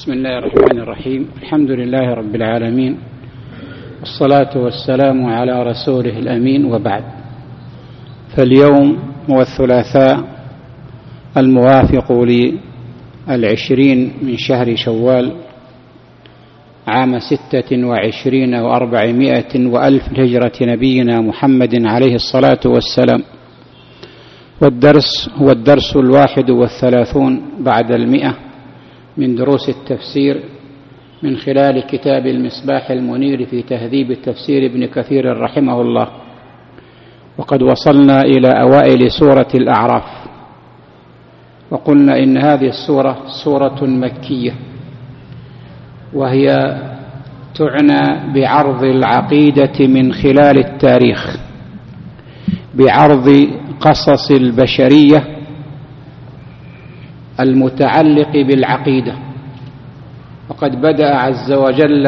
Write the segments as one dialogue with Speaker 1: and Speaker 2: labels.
Speaker 1: بسم الله الرحمن الرحيم. الحمد لله رب العالمين، والصلاة والسلام على رسوله الأمين، وبعد. فاليوم هو الثلاثاء الموافق للعشرين من شهر شوال عام 26 و400 وألف هجرة نبينا محمد عليه الصلاة والسلام، والدرس هو الدرس 31 بعد 100 من دروس التفسير من خلال كتاب المصباح المنير في تهذيب التفسير ابن كثير رحمه الله. وقد وصلنا إلى أوائل سورة الأعراف، وقلنا إن هذه السورة سورة مكية، وهي تعنى بعرض العقيدة من خلال التاريخ، بعرض قصص البشرية المتعلق بالعقيدة. وقد بدأ عز وجل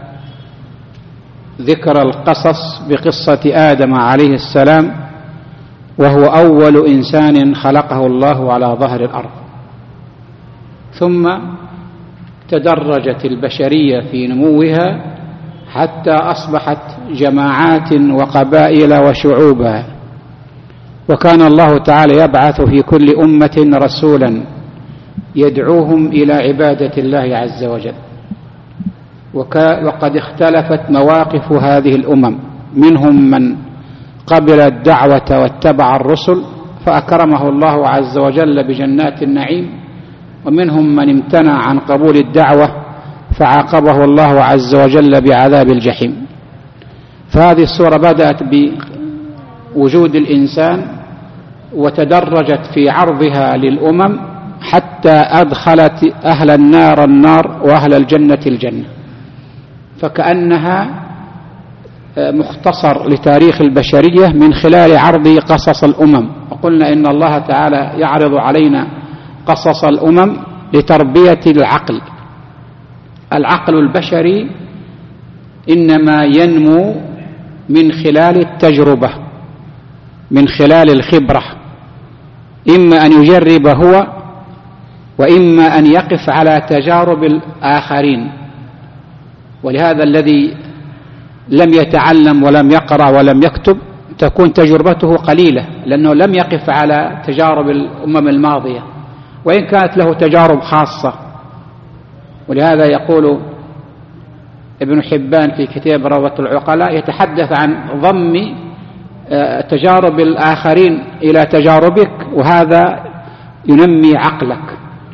Speaker 1: ذكر القصص بقصة آدم عليه السلام، وهو أول إنسان خلقه الله على ظهر الأرض، ثم تدرجت البشرية في نموها حتى أصبحت جماعات وقبائل وشعوبا، وكان الله تعالى يبعث في كل أمة رسولا يدعوهم إلى عبادة الله عز وجل. وقد اختلفت مواقف هذه الأمم، منهم من قبل الدعوة واتبع الرسل فأكرمه الله عز وجل بجنات النعيم، ومنهم من امتنع عن قبول الدعوة فعاقبه الله عز وجل بعذاب الجحيم. فهذه السورة بدأت بوجود الإنسان وتدرجت في عرضها للأمم حتى أدخلت أهل النار النار وأهل الجنة الجنة، فكأنها مختصر لتاريخ البشرية من خلال عرض قصص الأمم. وقلنا إن الله تعالى يعرض علينا قصص الأمم لتربية العقل. العقل البشري إنما ينمو من خلال التجربة، من خلال الخبرة، إما أن يجرب هو، وإما أن يقف على تجارب الآخرين. ولهذا الذي لم يتعلم ولم يقرأ ولم يكتب تكون تجربته قليلة، لأنه لم يقف على تجارب الأمم الماضية، وإن كانت له تجارب خاصة. ولهذا يقول ابن حبان في كتاب روضة العقلاء، يتحدث عن ضم تجارب الآخرين إلى تجاربك، وهذا ينمي عقلك.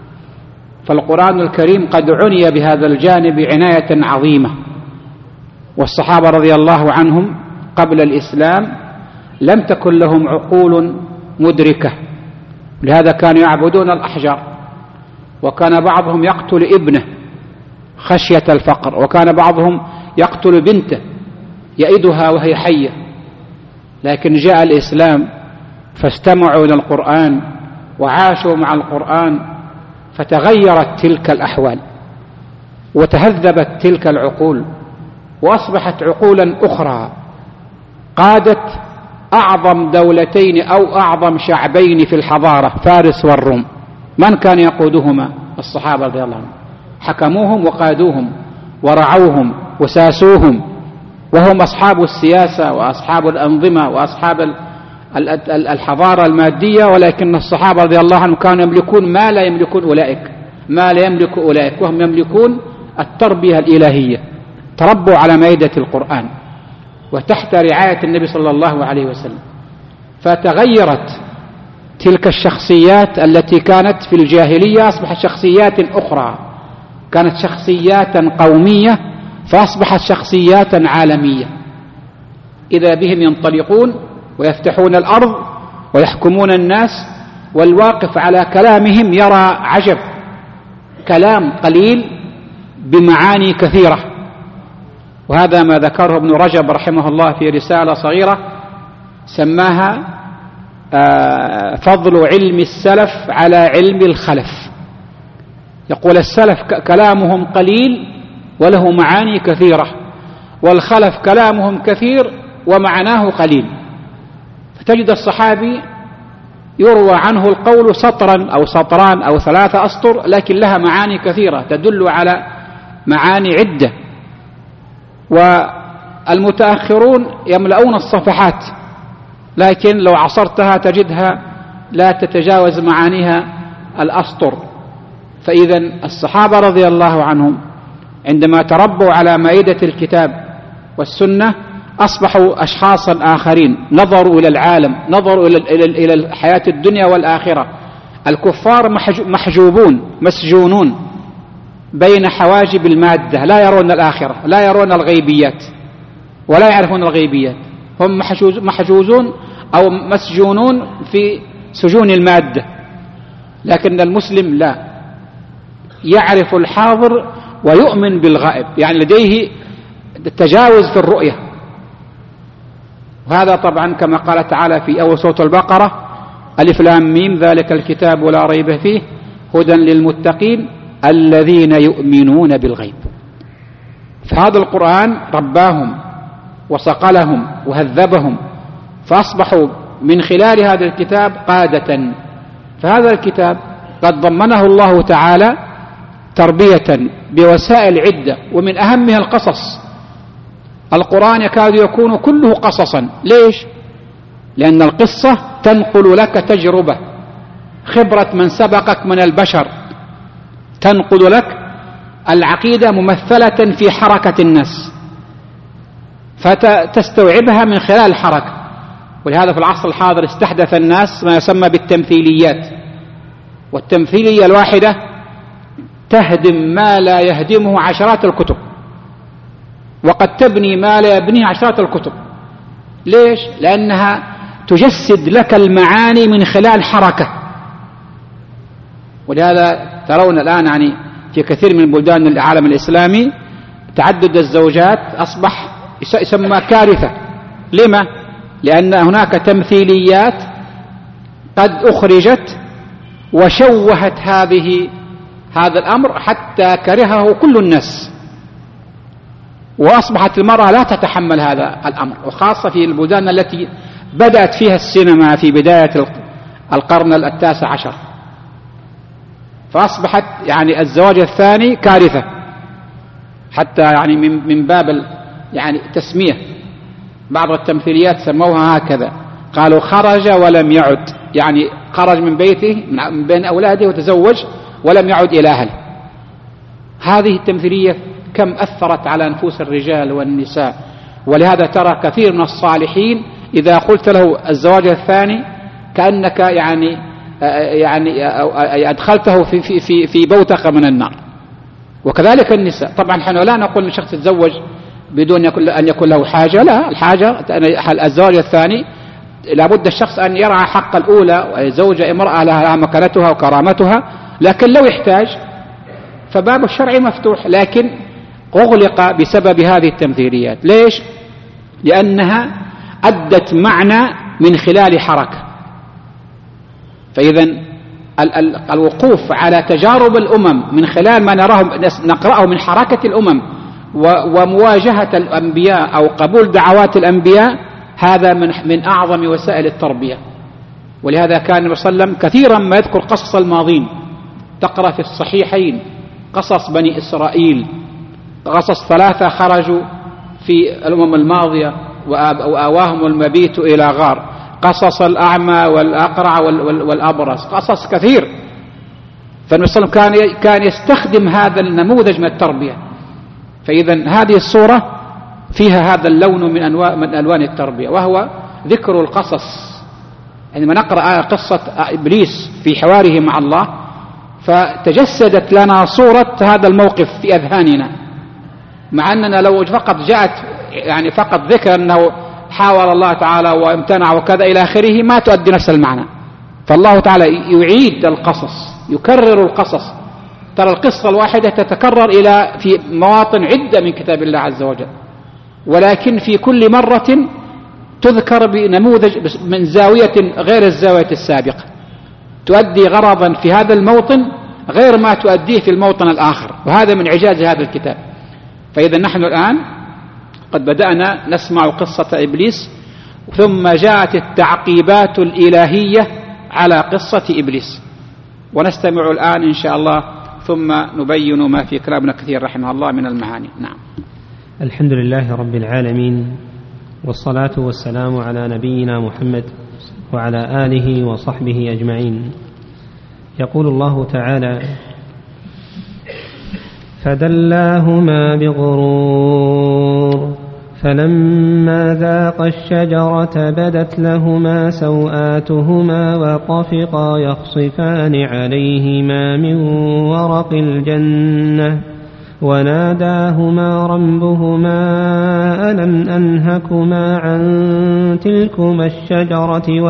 Speaker 1: فالقرآن الكريم قد عني بهذا الجانب عناية عظيمة. والصحابة رضي الله عنهم قبل الإسلام لم تكن لهم عقول مدركة، لهذا كانوا يعبدون الأحجار، وكان بعضهم يقتل ابنه خشية الفقر، وكان بعضهم يقتل بنته يئدها وهي حية. لكن جاء الإسلام فاستمعوا إلى القرآن وعاشوا مع القرآن، فتغيرت تلك الأحوال وتهذبت تلك العقول، وأصبحت عقولا أخرى قادت أعظم دولتين أو أعظم شعبين في الحضارة، فارس والروم. من كان يقودهما؟ الصحابة رضي الله عنهم، حكموهم وقادوهم ورعوهم وساسوهم، وهم أصحاب السياسة وأصحاب الأنظمة وأصحاب الحضارة المادية. ولكن الصحابة رضي الله عنهم كانوا يملكون ما لا يملكون أولئك، ما لا يملك أولئك، وهم يملكون التربية الإلهية، تربوا على مائدة القرآن وتحت رعاية النبي صلى الله عليه وسلم. فتغيرت تلك الشخصيات التي كانت في الجاهلية، أصبحت شخصيات أخرى، كانت شخصيات قومية فأصبحت شخصيات عالمية. إذا بهم ينطلقون ويفتحون الأرض ويحكمون الناس، والواقف على كلامهم يرى عجب، كلام قليل بمعاني كثيرة. وهذا ما ذكره ابن رجب رحمه الله في رسالة صغيرة سماها فضل علم السلف على علم الخلف. يقول السلف كلامهم قليل وله معاني كثيرة، والخلف كلامهم كثير ومعناه قليل. فتجد الصحابي يروى عنه القول سطرا أو سطران أو 3 أسطر، لكن لها معاني كثيرة تدل على معاني عدة. والمتأخرون يملؤون الصفحات، لكن لو عصرتها تجدها لا تتجاوز معانيها الأسطر. فإذا الصحابة رضي الله عنهم عندما تربوا على مائدة الكتاب والسنة أصبحوا أشخاصا آخرين، نظروا إلى العالم، نظروا إلى الحياة الدنيا والآخرة. الكفار محجوبون مسجونون بين حواجب المادة، لا يرون الآخرة، لا يرون الغيبيات ولا يعرفون الغيبيات، هم محجوزون أو مسجونون في سجون المادة. لكن المسلم لا، يعرف الحاضر ويؤمن بالغائب، يعني لديه التجاوز في الرؤية. وهذا طبعا كما قال تعالى في أول سورة البقرة: ألف لام ميم ذلك الكتاب لا ريب فيه هدى للمتقين الذين يؤمنون بالغيب. فهذا القرآن رباهم وصقلهم وهذبهم، فأصبحوا من خلال هذا الكتاب قادة. فهذا الكتاب قد ضمنه الله تعالى تربية بوسائل عدة، ومن أهمها القصص. القرآن يكاد يكون كله قصصا. ليش؟ لأن القصة تنقل لك تجربة، خبرة من سبقك من البشر، تنقل لك العقيدة ممثلة في حركة الناس، فتستوعبها من خلال الحركة. ولهذا في العصر الحاضر استحدث الناس ما يسمى بالتمثيليات، والتمثيلية الواحدة تهدم ما لا يهدمه عشرات الكتب، وقد تبني ما لا يبنيه عشرات الكتب. ليش؟ لأنها تجسد لك المعاني من خلال حركة. ولهذا ترون الآن يعني في كثير من بلدان العالم الإسلامي تعدد الزوجات أصبح يسمى كارثة. لما؟ لأن هناك تمثيليات قد أخرجت وشوهت هذا الأمر حتى كرهه كل الناس، وأصبحت المرأة لا تتحمل هذا الأمر، وخاصة في البلدان التي بدأت فيها السينما في بداية القرن 19، فأصبحت يعني الزواج الثاني كارثة، حتى يعني من باب يعني تسمية. بعض التمثيليات سموها هكذا، قالوا خرج ولم يعد، يعني خرج من بيته من بين أولاده وتزوج ولم يعد إلى أهله. هذه التمثيلية كم أثرت على نفوس الرجال والنساء. ولهذا ترى كثير من الصالحين إذا قلت له الزواج الثاني كأنك يعني أدخلته في بوتقة من النار. وكذلك النساء. طبعا نحن لا نقول أن شخص يتزوج بدون أن يكون له حاجة، لا، الحاجة الزواج الثاني لابد الشخص أن يرعى حق الأولى ويزوج امرأة لها مكانتها وكرامتها. لكن لو يحتاج فباب الشرع مفتوح، لكن أغلق بسبب هذه التمثيليات. ليش؟ لأنها أدت معنى من خلال حركة. فإذا الوقوف على تجارب الأمم من خلال ما نقرأه من حركة الأمم ومواجهة الأنبياء أو قبول دعوات الأنبياء، هذا من أعظم وسائل التربية. ولهذا كان النبي صلى الله عليه وسلم كثيرا ما يذكر قصص الماضين. تقرأ في الصحيحين قصص بني إسرائيل، قصص 3 خرجوا في الأمم الماضية وآواهم المبيت إلى غار، قصص الأعمى والأقرع والأبرص، قصص كثير. فالنبي صلى الله عليه وسلم كان يستخدم هذا النموذج من التربية. فإذا هذه الصورة فيها هذا اللون من ألوان التربية، وهو ذكر القصص. عندما نقرأ قصة إبليس في حواره مع الله فتجسدت لنا صورة هذا الموقف في أذهاننا، مع أننا لو فقط جاءت يعني فقط ذكر أنه حاول الله تعالى وامتنع وكذا إلى آخره ما تؤدي نفس المعنى. فالله تعالى يعيد القصص، يكرر القصص. ترى القصة الواحدة تتكرر في مواطن عدة من كتاب الله عز وجل، ولكن في كل مرة تذكر بنموذج من زاوية غير الزاوية السابقة، تؤدي غرضا في هذا الموطن غير ما تؤديه في الموطن الآخر، وهذا من إعجاز هذا الكتاب. فإذا نحن الآن قد بدأنا نسمع قصة إبليس، ثم جاءت التعقيبات الإلهية على قصة إبليس. ونستمع الآن إن شاء الله ثم نبين ما في كلام ابن كثير رحمه الله من المعاني. نعم.
Speaker 2: الحمد لله رب العالمين، والصلاة والسلام على نبينا محمد وعلى آله وصحبه أجمعين. يقول الله تعالى: فدلاهما بغرور فلما ذاقا الشجرة بدت لهما سوآتهما وطفقا يخصفان عليهما من ورق الجنة وناداهما ربهما ألم أنهكما عن تلكما الشجرة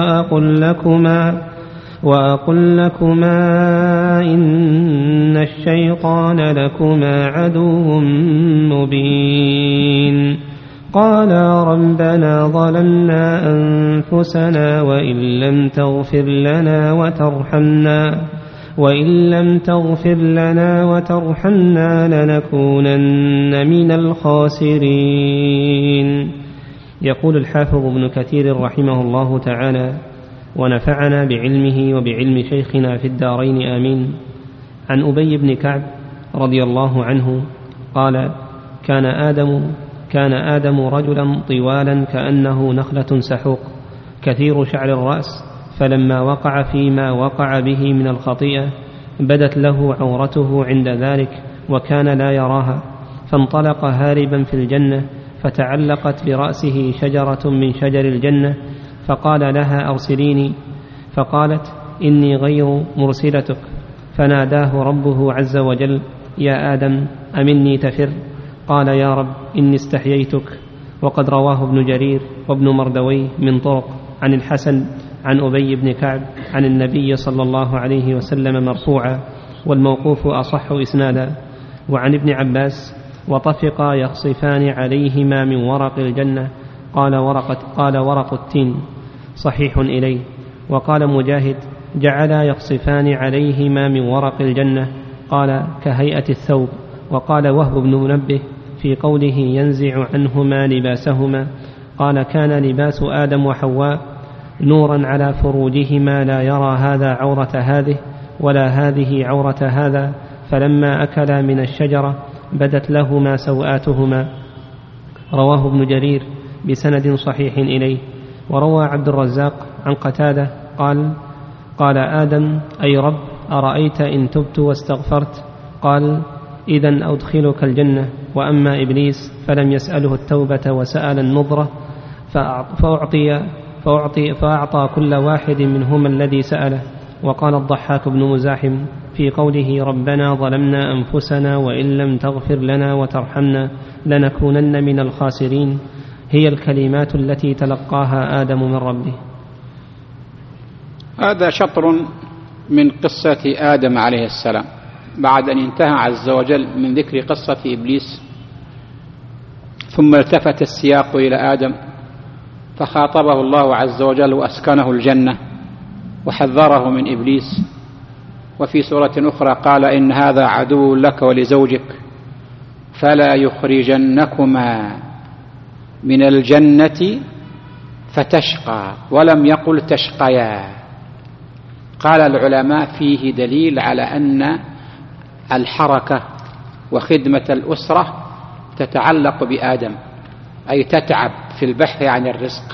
Speaker 2: وأقل لكما إن الشيطان لكما عدو مبين. قالا ربنا ظلمنا أنفسنا وإن لم تغفر لنا وترحمنا لنكونن من الخاسرين. يقول الحافظ ابن كثير رحمه الله تعالى ونفعنا بعلمه وبعلم شيخنا في الدارين آمين، عن أبي بن كعب رضي الله عنه قال: كان آدم رجلا طوالا كأنه نخلة سحوق كثير شعر الرأس، فلما وقع فيما وقع به من الخطيئة بدت له عورته عند ذلك وكان لا يراها، فانطلق هاربا في الجنة، فتعلقت برأسه شجرة من شجر الجنة، فقال لها: أرسليني، فقالت: إني غير مرسلتك. فناداه ربه عز وجل: يا آدم أمني تفر؟ قال: يا رب إني استحييتك. وقد رواه ابن جرير وابن مردويه من طرق عن الحسن عن أبي بن كعب عن النبي صلى الله عليه وسلم مرفوعا، والموقوف أصح إسنادا. وعن ابن عباس: وطفقا يخصفان عليهما من ورق الجنة، قال ورق التين، صحيح إليه. وقال مجاهد: جعلا يخصفان عليهما من ورق الجنة، قال كهيئة الثوب. وقال وهب بن منبه في قوله ينزع عنهما لباسهما، قال كان لباس آدم وحواء نورا على فروجهما لا يرى هذا عورة هذه ولا هذه عورة هذا، فلما أكلا من الشجرة بدت لهما سوآتهما. رواه ابن جرير بسند صحيح إليه. وروى عبد الرزاق عن قتادة قال آدم: أي رب أرأيت إن تبت واستغفرت؟ قال: إذن أدخلك الجنة. وأما إبليس فلم يسأله التوبة وسأل النظرة، فأعطى كل واحد منهما الذي سأله. وقال الضحاك بن مزاحم في قوله ربنا ظلمنا أنفسنا وإن لم تغفر لنا وترحمنا لنكونن من الخاسرين، هي الكلمات التي تلقاها آدم من ربه.
Speaker 1: هذا شطر من قصة آدم عليه السلام بعد أن انتهى عز وجل من ذكر قصة إبليس، ثم التفت السياق إلى آدم فخاطبه الله عز وجل وأسكنه الجنة وحذره من إبليس. وفي سورة أخرى قال إن هذا عدو لك ولزوجك فلا يخرجنكما من الجنة فتشقى، ولم يقل تشقيا. قال العلماء فيه دليل على أن الحركة وخدمة الأسرة تتعلق بآدم، أي تتعب في البحث عن الرزق،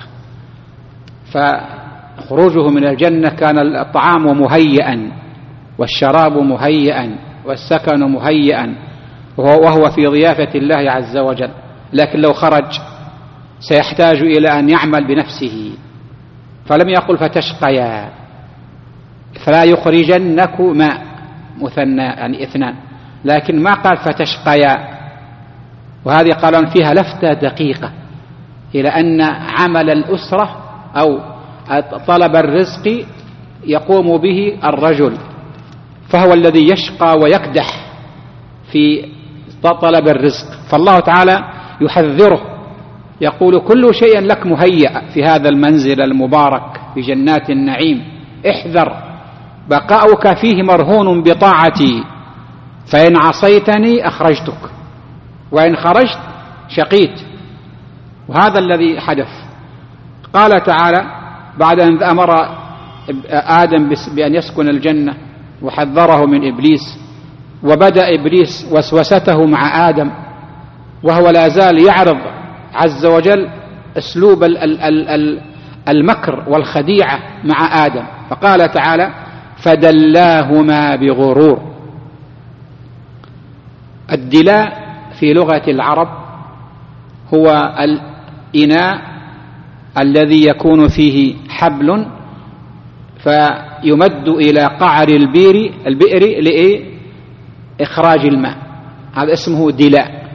Speaker 1: فخروجه من الجنة كان الطعام مهيئا والشراب مهيئا والسكن مهيئا وهو في ضيافة الله عز وجل، لكن لو خرج سيحتاج إلى أن يعمل بنفسه، فلم يقل فتشقيا، فلا يخرجنكما مثنى يعني اثنان، لكن ما قال فتشقيا. وهذه قالوا فيها لفتة دقيقة إلى أن عمل الأسرة أو طلب الرزق يقوم به الرجل، فهو الذي يشقى ويكدح في طلب الرزق، فالله تعالى يحذره يقول كل شيء لك مهيأ في هذا المنزل المبارك في جنات النعيم، احذر بقاؤك فيه مرهون بطاعتي، فإن عصيتني أخرجتك وإن خرجت شقيت. وهذا الذي حدث. قال تعالى بعد أن أمر آدم بأن يسكن الجنة وحذره من إبليس، وبدأ إبليس وسوسته مع آدم وهو لا زال يعرض عز وجل أسلوب المكر والخديعة مع آدم، فقال تعالى: فدلاهما بغرور. الدلاء في لغة العرب هو الإناء الذي يكون فيه حبل فيمد إلى قعر البئر لإخراج الماء، هذا اسمه دلاء.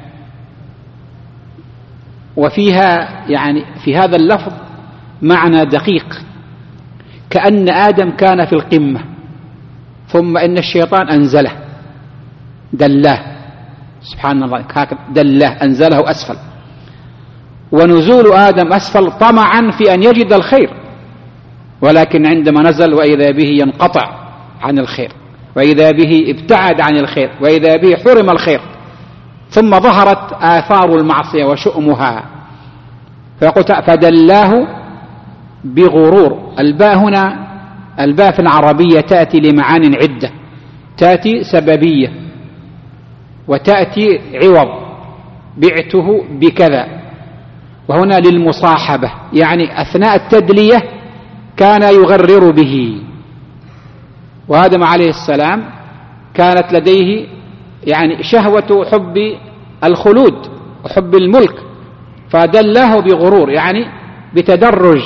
Speaker 1: وفيها يعني في هذا اللفظ معنى دقيق، كأن آدم كان في القمة ثم إن الشيطان أنزله دلاه، سبحان الله، دلاه أنزله أسفل. ونزول آدم أسفل طمعا في أن يجد الخير، ولكن عندما نزل وإذا به ينقطع عن الخير، وإذا به ابتعد عن الخير، وإذا به حرم الخير، ثم ظهرت آثار المعصية وشؤمها. فيقول فدلاه بغرور. الباء هنا، الباء في العربية تأتي لمعان عدة، تأتي سببية وتأتي عوض، بعته بكذا، وهنا للمصاحبة، يعني أثناء التدلية كان يغرر به. وآدم عليه السلام كانت لديه يعني شهوة حب الخلود وحب الملك، فدلاه بغرور يعني بتدرج.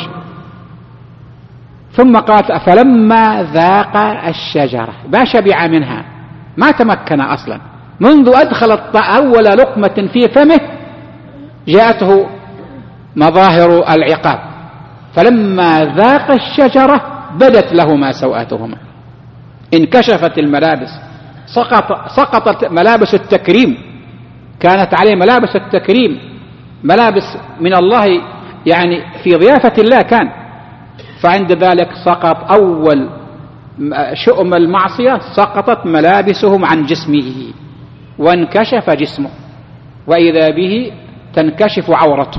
Speaker 1: ثم قال: فلما ذاق الشجرة، ما شبع منها، ما تمكن أصلا، منذ أدخل أول لقمة في فمه جاءته مظاهر العقاب. فلما ذاق الشجرة بدت لهما سوآتهما، انكشفت الملابس، سقطت ملابس التكريم، كانت عليه ملابس التكريم، ملابس من الله، يعني في ضيافة الله كان. فعند ذلك سقط أول شؤم المعصية، سقطت ملابسهم عن جسمه وانكشف جسمه، وإذا به تنكشف عورته.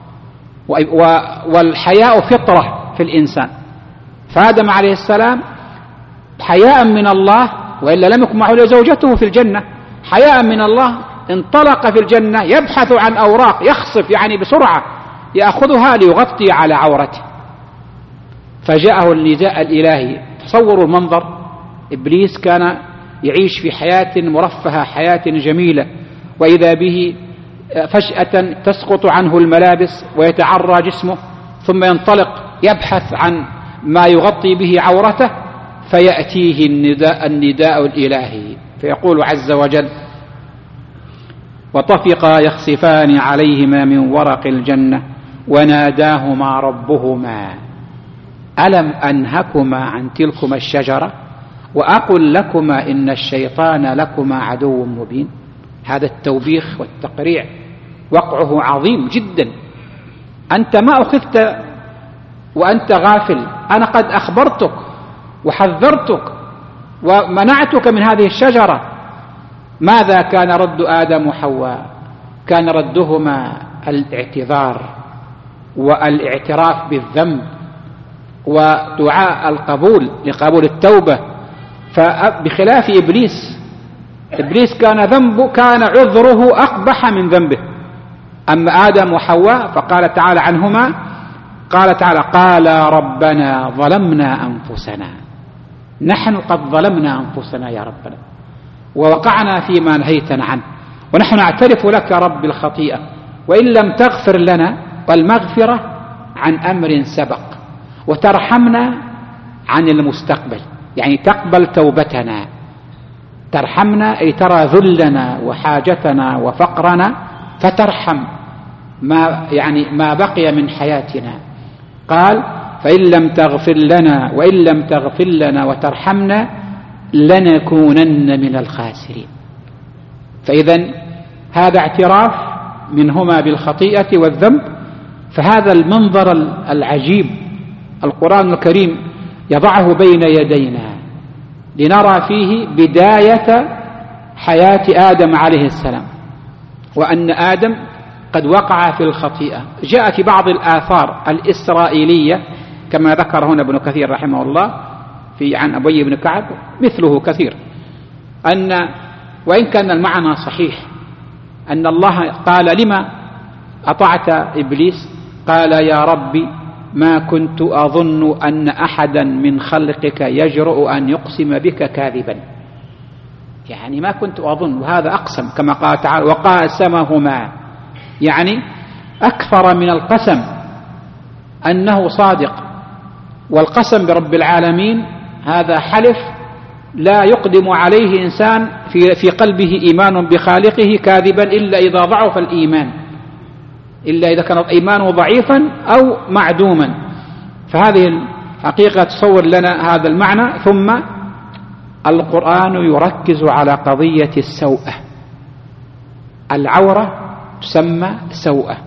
Speaker 1: والحياء فطرة في الإنسان، فآدم عليه السلام حياء من الله، وإلا لم يكن معه زوجته في الجنة، حياء من الله انطلق في الجنة يبحث عن أوراق، يخصف يعني بسرعة يأخذها ليغطي على عورته، فجاءه النداء الإلهي. تصوروا المنظر، إبليس كان يعيش في حياة مرفهة، حياة جميلة، وإذا به فجأة تسقط عنه الملابس ويتعرى جسمه، ثم ينطلق يبحث عن ما يغطي به عورته، فيأتيه النداء الإلهي، فيقول عز وجل: وطفقا يخصفان عليهما من ورق الجنة وناداهما ربهما ألم أنهكما عن تلكما الشجرة وأقل لكما إن الشيطان لكما عدو مبين. هذا التوبيخ والتقريع وقعه عظيم جدا. أنت ما أخذت وأنت غافل، أنا قد أخبرتك وحذرتك ومنعتك من هذه الشجرة. ماذا كان رد آدم وحواء؟ كان ردهما الاعتذار والاعتراف بالذنب ودعاء القبول لقبول التوبة. فبخلاف إبليس كان عذره أقبح من ذنبه. أما آدم وحواء فقال تعالى عنهما، قال تعالى: قال ربنا ظلمنا أنفسنا، نحن قد ظلمنا أنفسنا يا ربنا ووقعنا فيما نهيتنا عنه، ونحن نعترف لك رب الخطيئة، وإن لم تغفر لنا، والمغفرة عن أمر سبق، وترحمنا عن المستقبل، يعني تقبل توبتنا، ترحمنا أي ترى ذلنا وحاجتنا وفقرنا فترحم ما بقي من حياتنا. قال: فإن لم تغفر لنا وإن لم تغفر لنا وترحمنا لنكونن من الخاسرين. فإذن هذا اعتراف منهما بالخطيئة والذنب. فهذا المنظر العجيب القرآن الكريم يضعه بين يدينا لنرى فيه بداية حياة آدم عليه السلام، وأن آدم قد وقع في الخطيئة. جاء في بعض الآثار الإسرائيلية كما ذكر هنا ابن كثير رحمه الله عن أبي بن كعب مثله كثير، أن وإن كان المعنى صحيح أن الله قال لما أطعت إبليس؟ قال يا ربي ما كنت أظن أن أحدا من خلقك يجرؤ أن يقسم بك كاذبا، يعني ما كنت أظن، وهذا أقسم كما قال تعالى وقاسمهما، يعني أكثر من القسم أنه صادق. والقسم برب العالمين هذا حلف لا يقدم عليه إنسان في قلبه إيمان بخالقه كاذبا إلا إذا ضعف الإيمان، إلا إذا كان إيمانه ضعيفا أو معدوما. فهذه الحقيقة تصور لنا هذا المعنى. ثم القرآن يركز على قضية السوءة، العورة تسمى سوءة.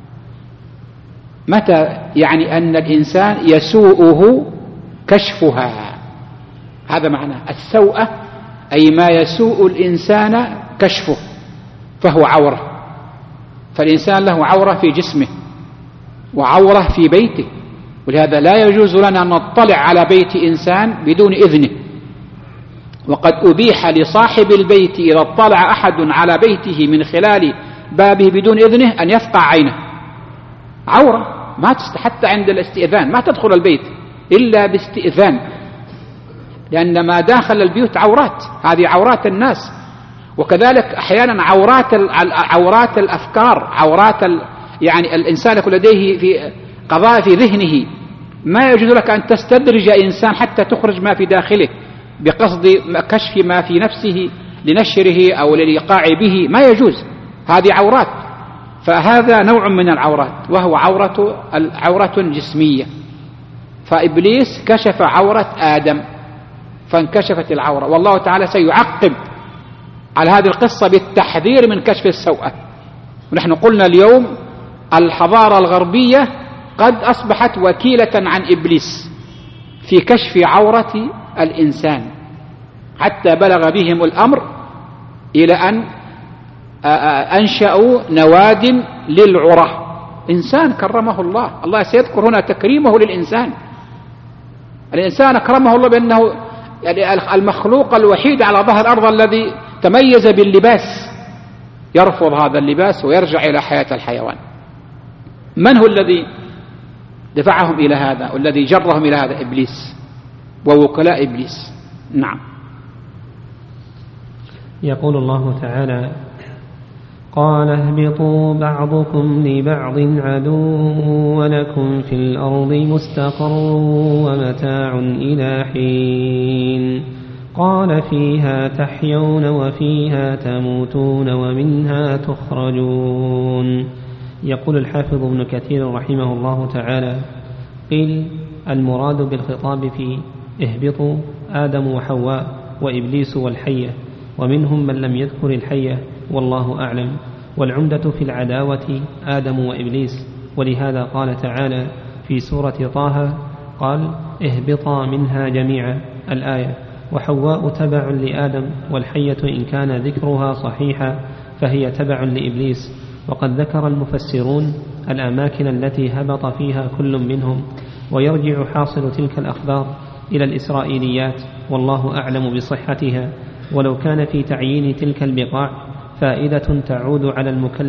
Speaker 1: متى؟ يعني أن الإنسان يسوءه كشفها، هذا معنى السوءة، أي ما يسوء الإنسان كشفه فهو عورة. فالإنسان له عورة في جسمه وعورة في بيته، ولهذا لا يجوز لنا أن نطلع على بيت إنسان بدون إذنه. وقد أبيح لصاحب البيت إذا اطلع أحد على بيته من خلال بابه بدون إذنه أن يفقع عينه، عورة ما حتى عند الاستئذان ما تدخل البيت إلا باستئذان، لأن ما داخل البيوت عورات، هذه عورات الناس. وكذلك أحيانا عورات الأفكار، يعني الإنسان يكون لديه في قضاء في ذهنه، ما يجوز لك أن تستدرج إنسان حتى تخرج ما في داخله بقصد كشف ما في نفسه لنشره أو للإيقاع به، ما يجوز، هذه عورات. فهذا نوع من العورات، وهو عورة جسمية. فإبليس كشف عورة آدم فانكشفت العورة، والله تعالى سيعقب على هذه القصة بالتحذير من كشف السوءة. ونحن قلنا اليوم الحضارة الغربية قد أصبحت وكيلة عن إبليس في كشف عورة الإنسان، حتى بلغ بهم الأمر إلى أن أنشأوا نواد للعرة. إنسان كرمه الله، الله سيذكر هنا تكريمه للإنسان. الإنسان أكرمه الله بأنه يعني المخلوق الوحيد على ظهر الأرض الذي تميز باللباس، يرفض هذا اللباس ويرجع إلى حياة الحيوان. من هو الذي دفعهم إلى هذا والذي جرهم إلى هذا؟ إبليس ووكلاء إبليس. نعم.
Speaker 2: يقول الله تعالى قال اهبطوا بعضكم لبعض عدو ولكم في الأرض مستقر ومتاع إلى حين قال فيها تحيون وفيها تموتون ومنها تخرجون. يقول الحافظ ابن كثير رحمه الله تعالى قيل المراد بالخطاب في اهبطوا آدم وحواء وإبليس والحية، ومنهم من لم يذكر الحية والله أعلم، والعمدة في العداوة آدم وإبليس، ولهذا قال تعالى في سورة طه قال اهبطا منها جميعا الآية. وحواء تبع لآدم، والحية إن كان ذكرها صحيحا فهي تبع لإبليس. وقد ذكر المفسرون الأماكن التي هبط فيها كل منهم، ويرجع حاصل تلك الأخبار إلى الإسرائيليات والله أعلم بصحتها. ولو كان في تعيين تلك البقاع فائدة تعود على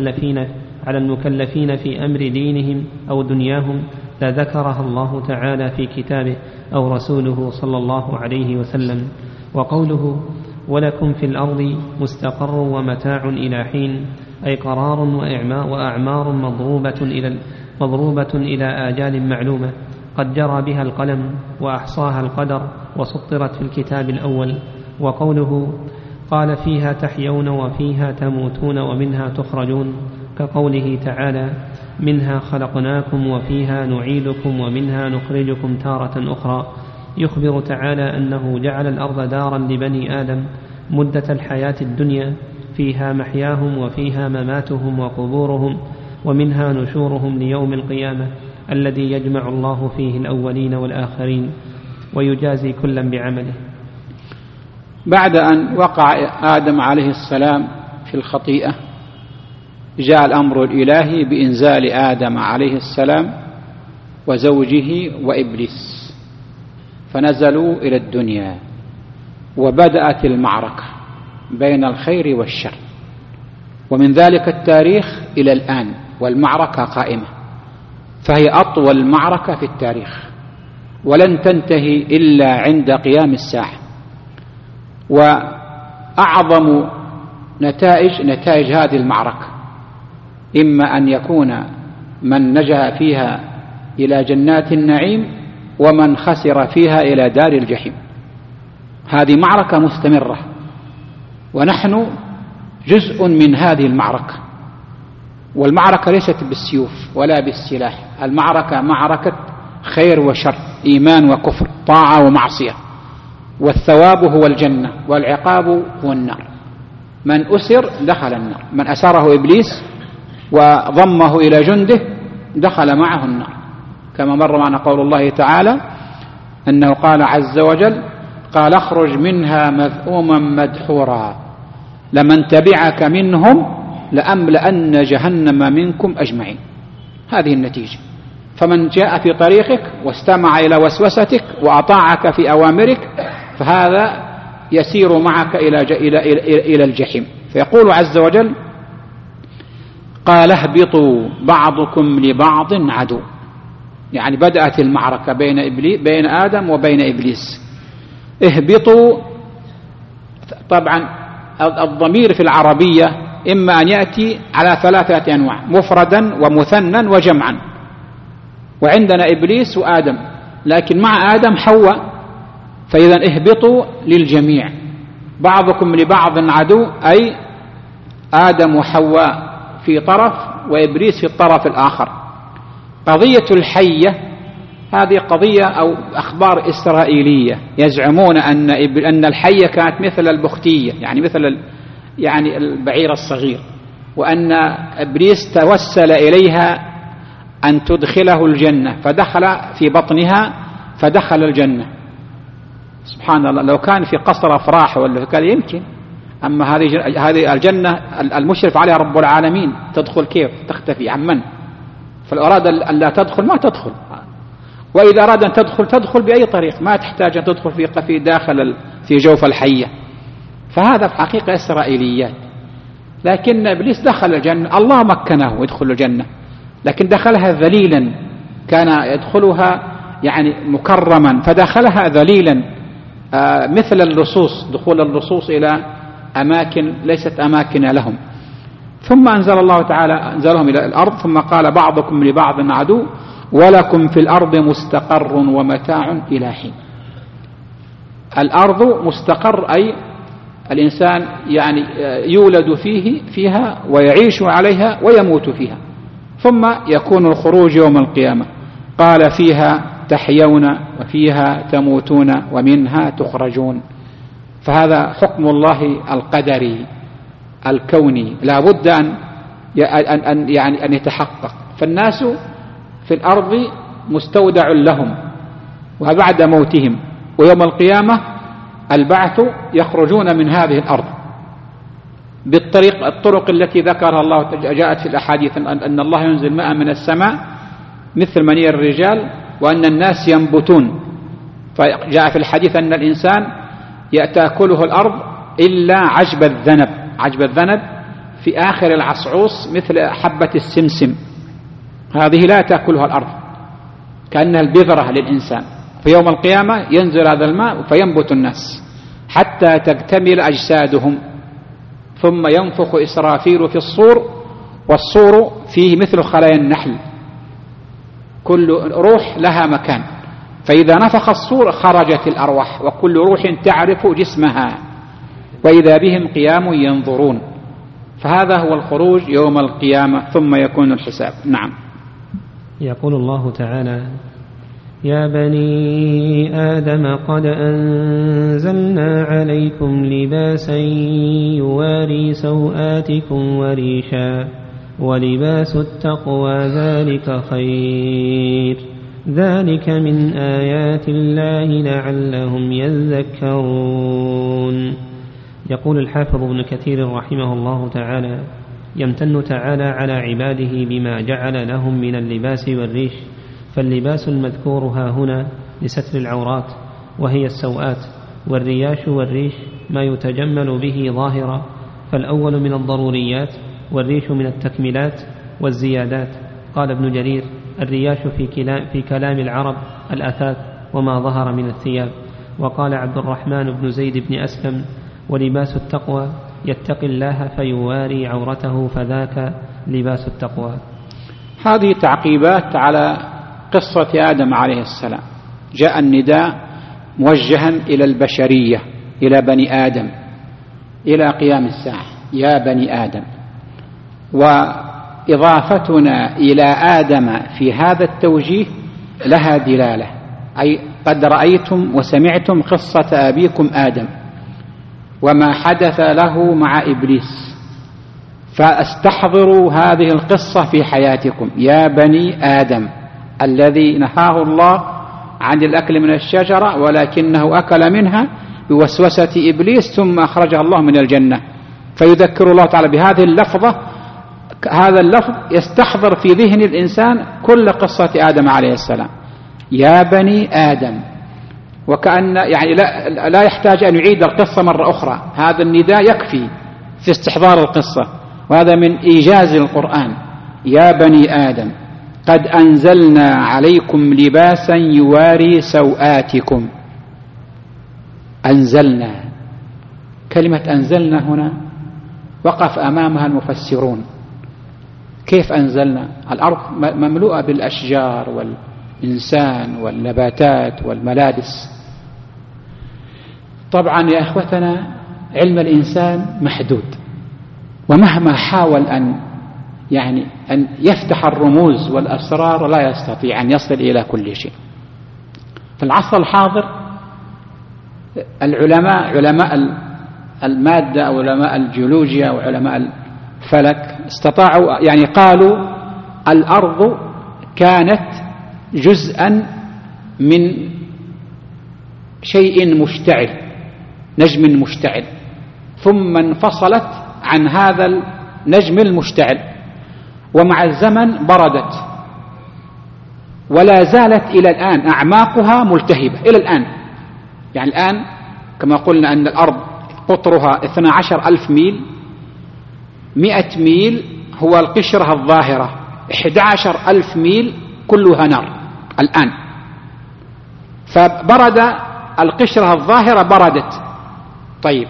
Speaker 2: المكلفين في أمر دينهم أو دنياهم لذكرها الله تعالى في كتابه أو رسوله صلى الله عليه وسلم. وقوله ولكم في الأرض مستقر ومتاع إلى حين أي قرار وأعمار مضروبة إلى آجال معلومة قد جرى بها القلم وأحصاها القدر وسطرت في الكتاب الأول. وقوله قال فيها تحيون وفيها تموتون ومنها تخرجون كقوله تعالى منها خلقناكم وفيها نعيدكم ومنها نخرجكم تارة أخرى. يخبر تعالى أنه جعل الأرض دارا لبني آدم مدة الحياة الدنيا فيها محياهم وفيها مماتهم وقبورهم ومنها نشورهم ليوم القيامة الذي يجمع الله فيه الأولين والآخرين ويجازي كلا بعمله.
Speaker 1: بعد أن وقع آدم عليه السلام في الخطيئة جاء الأمر الإلهي بإنزال آدم عليه السلام وزوجه وإبليس، فنزلوا إلى الدنيا وبدأت المعركة بين الخير والشر، ومن ذلك التاريخ إلى الآن والمعركة قائمة، فهي أطول معركة في التاريخ ولن تنتهي إلا عند قيام الساعة. وأعظم نتائج هذه المعركة إما أن يكون من نجا فيها إلى جنات النعيم ومن خسر فيها إلى دار الجحيم. هذه معركة مستمرة ونحن جزء من هذه المعركة، والمعركة ليست بالسيوف ولا بالسلاح، المعركة معركة خير وشر، إيمان وكفر، طاعة ومعصية، والثواب هو الجنة والعقاب هو النار. من أسر دخل النار، من أسره إبليس وضمه إلى جنده دخل معه النار، كما مر معنا قول الله تعالى أنه قال عز وجل: قال اخرج منها مذءوما مدحورا لمن تبعك منهم لأملأن جهنم منكم أجمعين. هذه النتيجة. فمن جاء في طريقك واستمع إلى وسوستك وأطاعك في أوامرك فهذا يسير معك إلى الجحيم. فيقول عز وجل: قال اهبطوا بعضكم لبعض عدو. يعني بدأت المعركة بين آدم وبين إبليس. اهبطوا، طبعا الضمير في العربية إما أن يأتي على 3 أنواع: مفردا ومثنى وجمعا، وعندنا إبليس وآدم، لكن مع آدم حواء، فإذا اهبطوا للجميع، بعضكم لبعض عدو، أي آدم وحواء في طرف وإبليس في الطرف الآخر. قضية الحية هذه قضية أو أخبار إسرائيلية، يزعمون أن الحية كانت مثل البختية، يعني مثل البعير الصغير، وأن إبليس توسل إليها أن تدخله الجنة فدخل في بطنها فدخل الجنة. سبحان الله، لو كان في قصر أفراح ولا كان يمكن، أما هذه الجنة المشرف عليها رب العالمين، تدخل كيف؟ تختفي عن من؟ فالأراد أن لا تدخل ما تدخل، وإذا أراد أن تدخل بأي طريق، ما تحتاج أن تدخل في داخل في جوف الحية. فهذا في حقيقة إسرائيليات. لكن إبليس دخل الجنة، الله مكنه يدخل الجنة، لكن دخلها ذليلا، كان يدخلها يعني مكرما، فدخلها ذليلا، مثل اللصوص، دخول اللصوص إلى أماكن ليست أماكن لهم. ثم أنزل الله تعالى أنزلهم إلى الأرض، ثم قال بعضكم لبعض عدو ولكم في الأرض مستقر ومتاع إلى حين. الأرض مستقر، أي الإنسان يعني يولد فيها ويعيش عليها ويموت فيها، ثم يكون الخروج يوم القيامة. قال فيها تحيون وفيها تموتون ومنها تخرجون. فهذا حكم الله القدري الكوني لا بد أن يتحقق. فالناس في الأرض مستودع لهم وبعد موتهم، ويوم القيامة البعث يخرجون من هذه الأرض الطرق التي ذكرها الله. جاءت في الأحاديث أن الله ينزل ماء من السماء مثل مني الرجال، وأن الناس ينبتون. فجاء في الحديث أن الإنسان تأكله الأرض إلا عجب الذنب في آخر العصعوص مثل حبة السمسم، هذه لا تأكلها الأرض، كأنها البذرة للإنسان. في يوم القيامة ينزل هذا الماء فينبت الناس حتى تكتمل أجسادهم، ثم ينفخ إسرافيل في الصور، والصور فيه مثل خلايا النحل، كل روح لها مكان، فإذا نفخ الصور خرجت الأرواح، وكل روح تعرف جسمها، وإذا بهم قيام ينظرون. فهذا هو الخروج يوم القيامة، ثم يكون الحساب. نعم.
Speaker 2: يقول الله تعالى: يا بني آدم قد أنزلنا عليكم لباسا يواري سوآتكم وريشا ولباس التقوى ذلك خير ذلك من آيات الله لعلهم يذكرون. يقول الحافظ ابن كثير رحمه الله تعالى: يمتن تعالى على عباده بما جعل لهم من اللباس والريش فاللباس المذكور ها هنا لستر العورات وهي السوءات، والرياش والريش ما يتجمل به ظاهرا، فالأول من الضروريات والريش من التكملات والزيادات. قال ابن جرير: الرياش في كلام العرب الأثاث وما ظهر من الثياب. وقال عبد الرحمن بن زيد بن أسلم: ولباس التقوى يتقي الله فيواري عورته فذاك لباس التقوى.
Speaker 1: هذه تعقيبات على قصة آدم عليه السلام. جاء النداء موجها إلى البشرية، إلى بني آدم، إلى قيام الساعة: يا بني آدم. وإضافتنا إلى آدم في هذا التوجيه لها دلالة، أي قد رأيتم وسمعتم قصة أبيكم آدم وما حدث له مع إبليس، فاستحضروا هذه القصة في حياتكم. يا بني آدم، الذي نهاه الله عن الأكل من الشجرة ولكنه أكل منها بوسوسة إبليس ثم أخرجه الله من الجنة. فيذكر الله تعالى بهذه اللفظة، هذا اللفظ يستحضر في ذهن الإنسان كل قصة آدم عليه السلام: يا بني آدم. وكأن يعني لا يحتاج أن يعيد القصة مرة أخرى، هذا النداء يكفي في استحضار القصة، وهذا من إيجاز القرآن. يا بني آدم قد أنزلنا عليكم لباسا يواري سوآتكم. أنزلنا، كلمة أنزلنا هنا وقف أمامها المفسرون. كيف أنزلنا؟ الأرض مملوءة بالأشجار والإنسان والنباتات والملابس. طبعا يا إخوتنا علم الإنسان محدود، ومهما حاول أن يفتح الرموز والأسرار لا يستطيع أن يصل إلى كل شيء. في العصر الحاضر علماء المادة أو علماء الجيولوجيا وعلماء الفلك استطاعوا، قالوا الأرض كانت جزءا من شيء مشتعل، نجم مشتعل، ثم انفصلت عن هذا النجم المشتعل، ومع الزمن بردت، ولا زالت إلى الآن أعماقها ملتهبة إلى الآن. الآن كما قلنا أن الأرض قطرها 12,000 ميل، 100 ميل هو القشرة الظاهرة، 11,000 ميل كلها نار الآن. فبرد القشرة الظاهرة، بردت. طيب،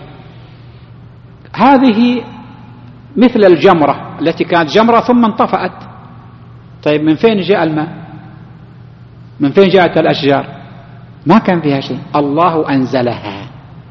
Speaker 1: هذه مثل الجمرة التي كانت جمرة ثم انطفأت. طيب، من فين جاء الماء؟ من فين جاءت الأشجار؟ ما كان فيها شيء، الله أنزلها.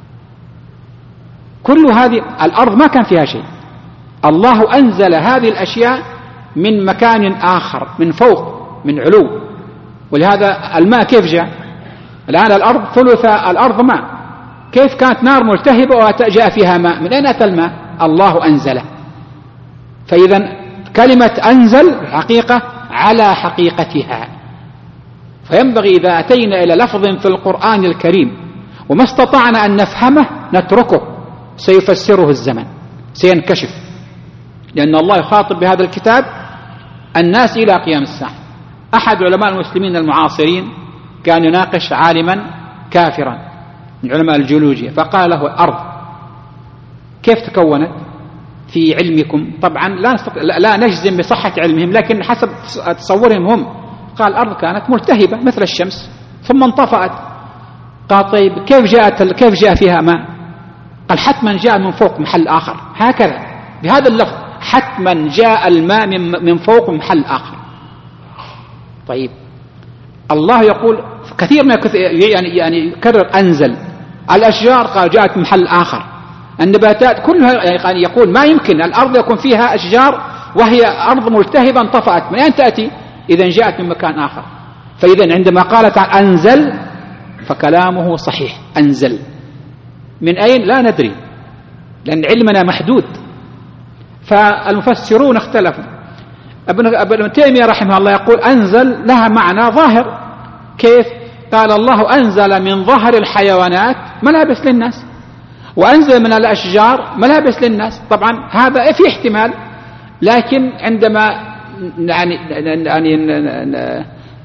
Speaker 1: كل هذه الأرض ما كان فيها شيء، الله أنزل هذه الأشياء من مكان آخر، من فوق، من علو. ولهذا الماء كيف جاء؟ الآن الأرض ثلث الأرض ماء، كيف كانت نار ملتهبة وجاء فيها ماء؟ من أين أتى الماء؟ الله أنزله. فإذا كلمة أنزل حقيقة على حقيقتها. فينبغي إذا أتينا إلى لفظ في القرآن الكريم وما استطعنا أن نفهمه نتركه، سيفسره الزمن، سينكشف، لأن الله يخاطب بهذا الكتاب الناس إلى قيام الساعة. أحد علماء المسلمين المعاصرين كان يناقش عالما كافرا من علماء الجيولوجيا، فقال له: الأرض كيف تكونت في علمكم؟ طبعا لا نجزم بصحة علمهم، لكن حسب تصورهم هم. قال: الأرض كانت ملتهبة مثل الشمس ثم انطفأت. قال: طيب كيف جاء فيها ماء؟ قال: حتما جاء من فوق محل آخر، هكذا بهذا اللفظ: حتما جاء الماء من فوق محل آخر. طيب، الله يقول كثير ما يكرر أنزل. الأشجار قال جاءت من محل آخر، النباتات كلها يقول ما يمكن الأرض يكون فيها أشجار وهي أرض ملتهبة انطفأت، من أين تأتي؟ إذن جاءت من مكان آخر. فإذن عندما قالت أنزل فكلامه صحيح، أنزل من أين لا ندري، لأن علمنا محدود. فالمفسرون اختلفوا. ابن تيمية رحمه الله يقول أنزل لها معنى ظاهر. كيف؟ قال: الله أنزل من ظهر الحيوانات ملابس للناس، وأنزل من الأشجار ملابس للناس. طبعا هذا في احتمال، لكن عندما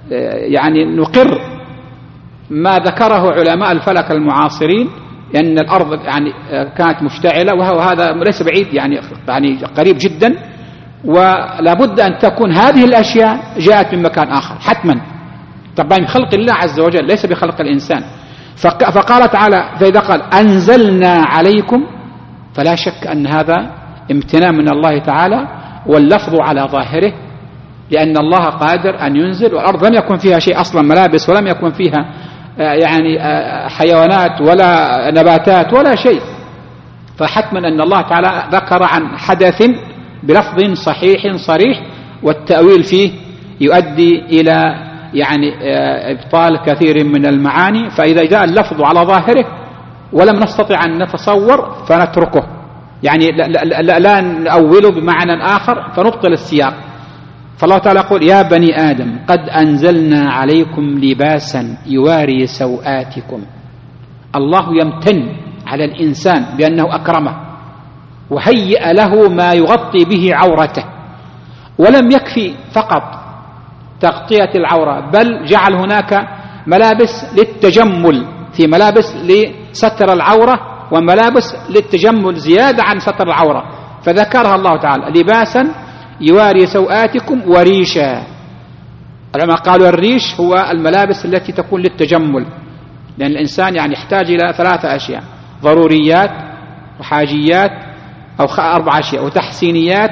Speaker 1: يعني نقر ما ذكره علماء الفلك المعاصرين أن الأرض يعني كانت مشتعلة، وهذا ليس بعيد، يعني قريب جدا، ولا بد أن تكون هذه الأشياء جاءت من مكان آخر حتما، طبعا بخلق الله عز وجل ليس بخلق الإنسان. فقال تعالى فإذا قال أنزلنا عليكم، فلا شك أن هذا امتنان من الله تعالى، واللفظ على ظاهره، لأن الله قادر أن ينزل، والأرض لم يكن فيها شيء أصلا ملابس، ولم يكن فيها يعني حيوانات ولا نباتات ولا شيء، فحتما أن الله تعالى ذكر عن حدث بلفظ صحيح صريح، والتأويل فيه يؤدي إلى يعني إبطال كثير من المعاني. فإذا جاء اللفظ على ظاهره ولم نستطع أن نتصور فنتركه، يعني لا نؤوله بمعنى آخر فنبطل السياق. فالله تعالى يقول يا بني آدم قد أنزلنا عليكم لباسا يواري سوآتكم. الله يمتن على الإنسان بأنه أكرمه وهيئ له ما يغطي به عورته، ولم يكفي فقط تغطية العورة، بل جعل هناك ملابس للتجمل، في ملابس لستر العورة وملابس للتجمل زيادة عن ستر العورة، فذكرها الله تعالى لباسا يواري سوآتكم وريشا. العلماء قالوا الريش هو الملابس التي تكون للتجمل، لأن الإنسان يعني يحتاج إلى 3 أشياء: ضروريات وحاجيات أو 4 أشياء، وتحسينيات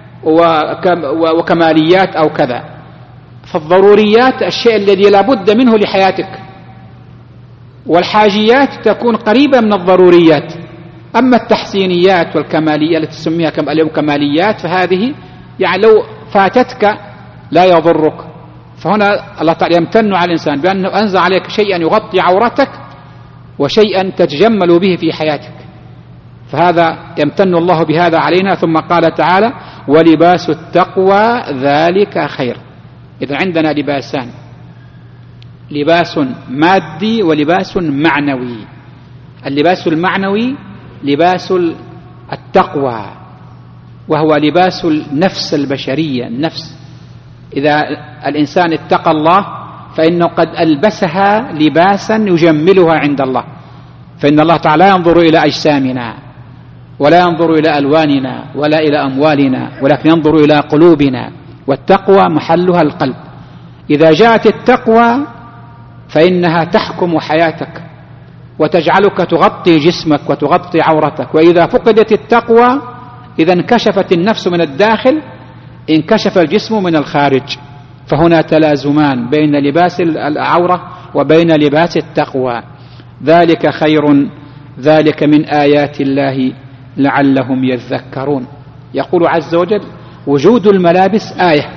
Speaker 1: وكماليات أو كذا. فالضروريات الشيء الذي لا بد منه لحياتك، والحاجيات تكون قريبة من الضروريات. أما التحسينيات والكماليات التي تسميها كماليات فهذه يعني لو فاتتك لا يضرك. فهنا الله تعالى يمتن على الإنسان بأنه أنزل عليك شيئا يغطي عورتك وشيئا تتجمل به في حياتك، فهذا يمتن الله بهذا علينا. ثم قال تعالى ولباس التقوى ذلك خير. إذا عندنا لباسان: لباس مادي ولباس معنوي. اللباس المعنوي لباس التقوى، وهو لباس النفس البشرية. النفس إذا الإنسان اتقى الله فإنه قد ألبسها لباسا يجملها عند الله، فإن الله تعالى ينظر إلى أجسامنا ولا ينظر إلى ألواننا ولا إلى أموالنا، ولكن ينظر إلى قلوبنا، والتقوى محلها القلب. إذا جاءت التقوى فإنها تحكم حياتك وتجعلك تغطي جسمك وتغطي عورتك، وإذا فقدت التقوى إذا انكشفت النفس من الداخل انكشف الجسم من الخارج. فهنا تلازمان بين لباس العورة وبين لباس التقوى. ذلك خير، ذلك من آيات الله لعلهم يذكرون. يقول عز وجل وجود الملابس آية،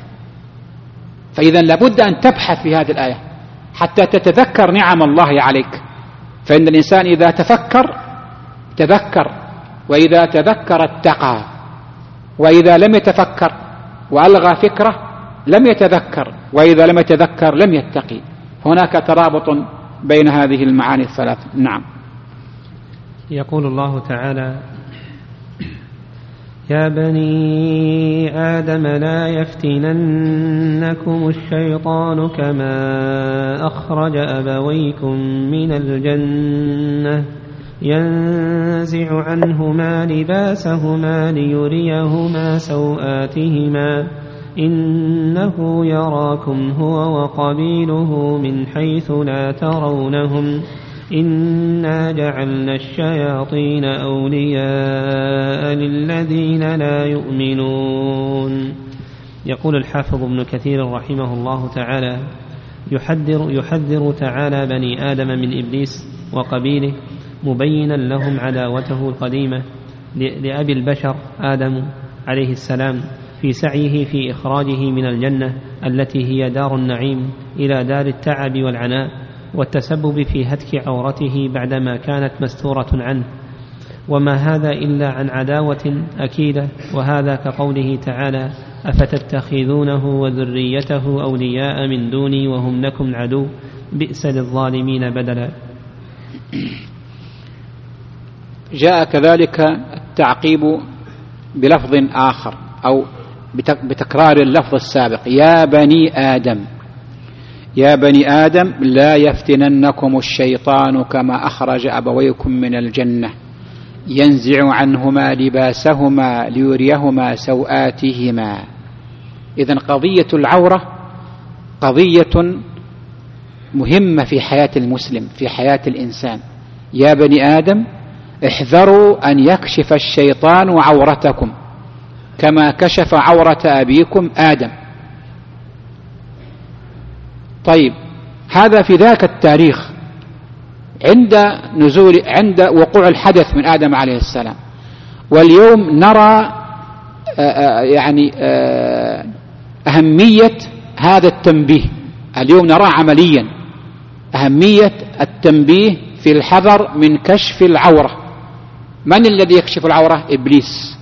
Speaker 1: فإذا لابد أن تبحث في هذه الآية حتى تتذكر نعم الله عليك. فإن الإنسان إذا تذكر، وإذا تذكر اتقى، وإذا لم يتفكر وألغى فكره لم يتذكر، وإذا لم يتذكر لم يتقي. هناك ترابط بين هذه المعاني الثلاث. نعم.
Speaker 2: يقول الله تعالى يا بني آدم لا يفتننكم الشيطان كما أخرج أبويكم من الجنة ينزع عنهما لباسهما ليريهما سوآتهما إنه يراكم هو وقبيله من حيث لا ترونهم إنا جعلنا الشياطين أولياء للذين لا يؤمنون. يقول الحافظ ابن كثير رحمه الله تعالى يحذر تعالى بني آدم من إبليس وقبيله، مبينا لهم عداوته القديمة لأبي البشر آدم عليه السلام في سعيه في إخراجه من الجنة التي هي دار النعيم إلى دار التعب والعناء، والتسبب في هتك عورته بعدما كانت مستورة عنه. وما هذا إلا عن عداوة أكيدة، وهذا كقوله تعالى أفتتخذونه وذريته أولياء من دوني وهم لكم عدو بئس للظالمين بدلا.
Speaker 1: جاء كذلك التعقيب بلفظ آخر أو بتكرار اللفظ السابق يا بني آدم. يا بني آدم لا يفتننكم الشيطان كما أخرج أبويكم من الجنة ينزع عنهما لباسهما ليريهما سوآتهما. إذن قضية العورة قضية مهمة في حياة المسلم، في حياة الإنسان. يا بني آدم احذروا أن يكشف الشيطان عورتكم كما كشف عورة أبيكم آدم. طيب، هذا في ذاك التاريخ عند وقوع الحدث من آدم عليه السلام. واليوم نرى أهمية هذا التنبيه. اليوم نرى عمليا أهمية التنبيه في الحذر من كشف العورة. من الذي يكشف العورة؟ إبليس،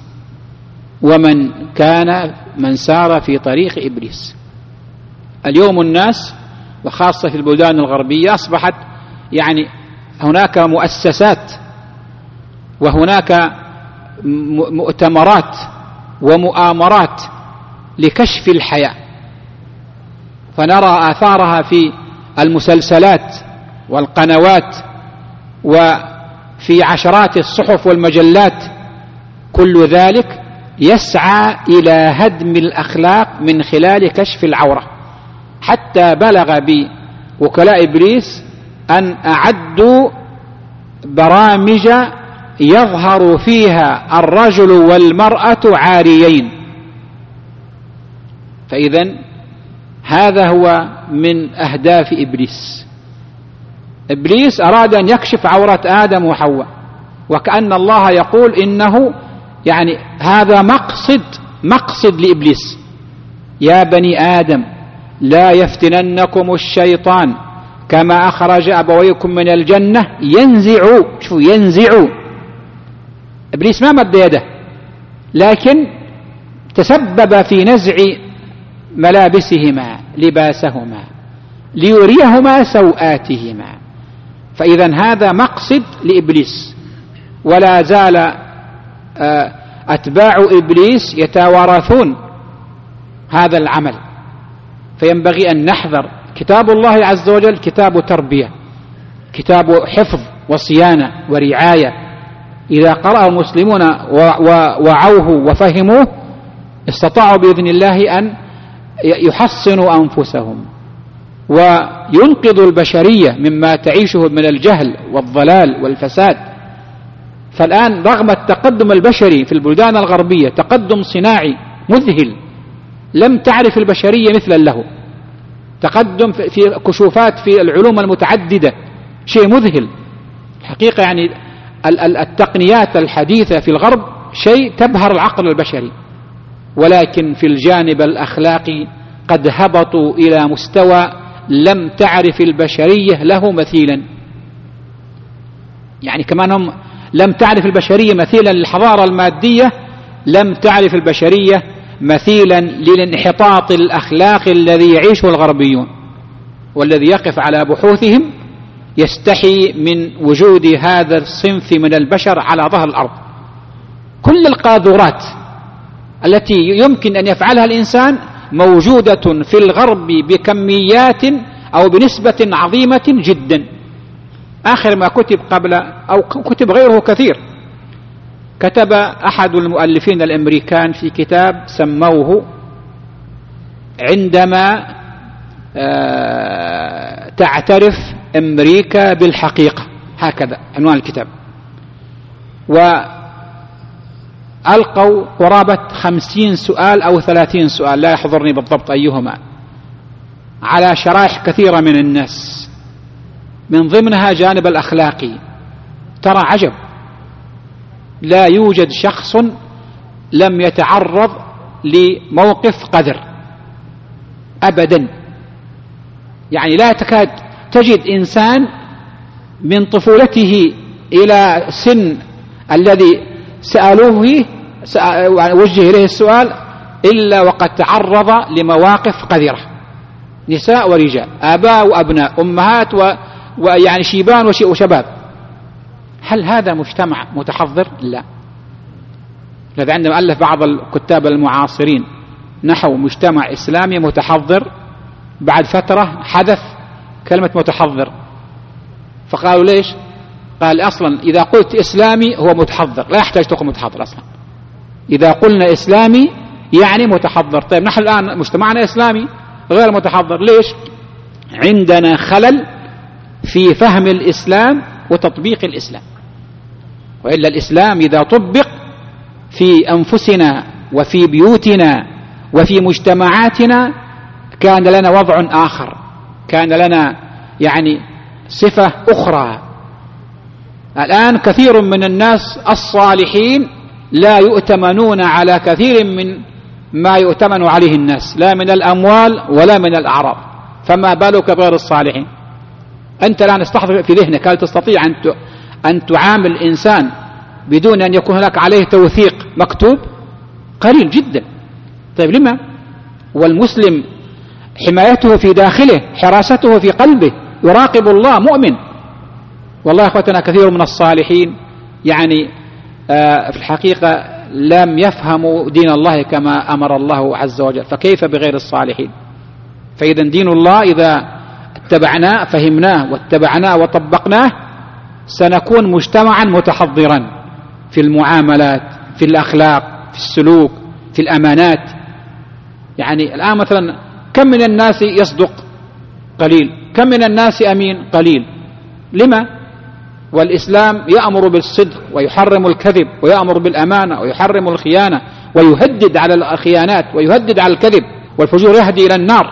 Speaker 1: من سار في طريق إبليس. اليوم الناس وخاصة في البلدان الغربية أصبحت هناك مؤسسات وهناك مؤتمرات ومؤامرات لكشف الحياة، فنرى آثارها في المسلسلات والقنوات وفي عشرات الصحف والمجلات. كل ذلك يسعى إلى هدم الأخلاق من خلال كشف العورة، حتى بلغ بوكلاء إبليس أن أعدوا برامج يظهر فيها الرجل والمرأة عاريين. فإذن هذا هو من أهداف إبليس. إبليس أراد أن يكشف عورة آدم وحواء، وكأن الله يقول إنه هذا مقصد لإبليس. يا بني آدم لا يفتننكم الشيطان كما أخرج أبويكم من الجنة ينزع. إبليس ما مد يده، لكن تسبب في نزع ملابسهما لباسهما ليريهما سوآتهما. فإذا هذا مقصد لإبليس، ولا زال أتباع إبليس يتوارثون هذا العمل. فينبغي أن نحذر. كتاب الله عز وجل كتاب تربية، كتاب حفظ وصيانة ورعاية. إذا قرأ المسلمون ووعوه وفهموه استطاعوا بإذن الله أن يحصنوا أنفسهم وينقذوا البشرية مما تعيشه من الجهل والضلال والفساد. فالآن رغم التقدم البشري في البلدان الغربية تقدم صناعي مذهل لم تعرف البشرية مثلا له، تقدم في كشوفات في العلوم المتعددة شيء مذهل الحقيقة. التقنيات الحديثة في الغرب شيء تبهر العقل البشري، ولكن في الجانب الأخلاقي قد هبطوا إلى مستوى لم تعرف البشرية له مثيلا. كمان هم لم تعرف البشرية مثيلا للحضارة المادية، لم تعرف البشرية مثيلا للانحطاط الأخلاقي الذي يعيشه الغربيون، والذي يقف على بحوثهم يستحي من وجود هذا الصنف من البشر على ظهر الأرض. كل القاذورات التي يمكن أن يفعلها الإنسان موجودة في الغرب بكميات أو بنسبة عظيمة جدا. آخر ما كتب قبل أو كتب غيره كثير، كتب أحد المؤلفين الأمريكان في كتاب سموه عندما تعترف أمريكا بالحقيقة، هكذا عنوان الكتاب. وألقوا قرابة 50 سؤال أو 30 سؤال لا يحضرني بالضبط أيهما، على شرائح كثيرة من الناس، من ضمنها جانب الأخلاقي. ترى عجب، لا يوجد شخص لم يتعرض لموقف قذر أبدا. لا تكاد تجد إنسان من طفولته إلى سن الذي سألوه وجه إليه السؤال إلا وقد تعرض لمواقف قذرة، نساء ورجال، آباء وأبناء، أمهات شيبان وشباب. هل هذا مجتمع متحضر؟ لا. لذا عندما ألف بعض الكتاب المعاصرين نحو مجتمع إسلامي متحضر بعد فترة حدث كلمة متحضر، فقالوا ليش؟ قال أصلا إذا قلت إسلامي هو متحضر، لا يحتاج تقول متحضر أصلا، إذا قلنا إسلامي يعني متحضر. طيب نحن الآن مجتمعنا إسلامي غير متحضر، ليش؟ عندنا خلل في فهم الإسلام وتطبيق الإسلام. وإلا الإسلام إذا طبق في أنفسنا وفي بيوتنا وفي مجتمعاتنا كان لنا وضع آخر، كان لنا يعني صفة أخرى. الآن كثير من الناس الصالحين لا يؤتمنون على كثير من ما يؤتمن عليه الناس، لا من الأموال ولا من الأعراض، فما بالك بغير الصالحين؟ أنت الآن استحضر في ذهنك، هل تستطيع أن تعامل إنسان بدون أن يكون هناك عليه توثيق مكتوب؟ قليل جدا. طيب لما؟ والمسلم حمايته في داخله، حراسته في قلبه، يراقب الله، مؤمن. والله أخوتنا كثير من الصالحين يعني في الحقيقة لم يفهموا دين الله كما أمر الله عز وجل، فكيف بغير الصالحين؟ فإذا دين الله إذا اتبعناه فهمناه واتبعناه وطبقناه سنكون مجتمعا متحضرا في المعاملات، في الأخلاق، في السلوك، في الأمانات. يعني الآن مثلا كم من الناس يصدق؟ قليل. كم من الناس أمين؟ قليل. لما؟ والإسلام يأمر بالصدق ويحرم الكذب، ويأمر بالأمانة ويحرم الخيانة، ويهدد على الخيانات ويهدد على الكذب، والفجور يهدي إلى النار.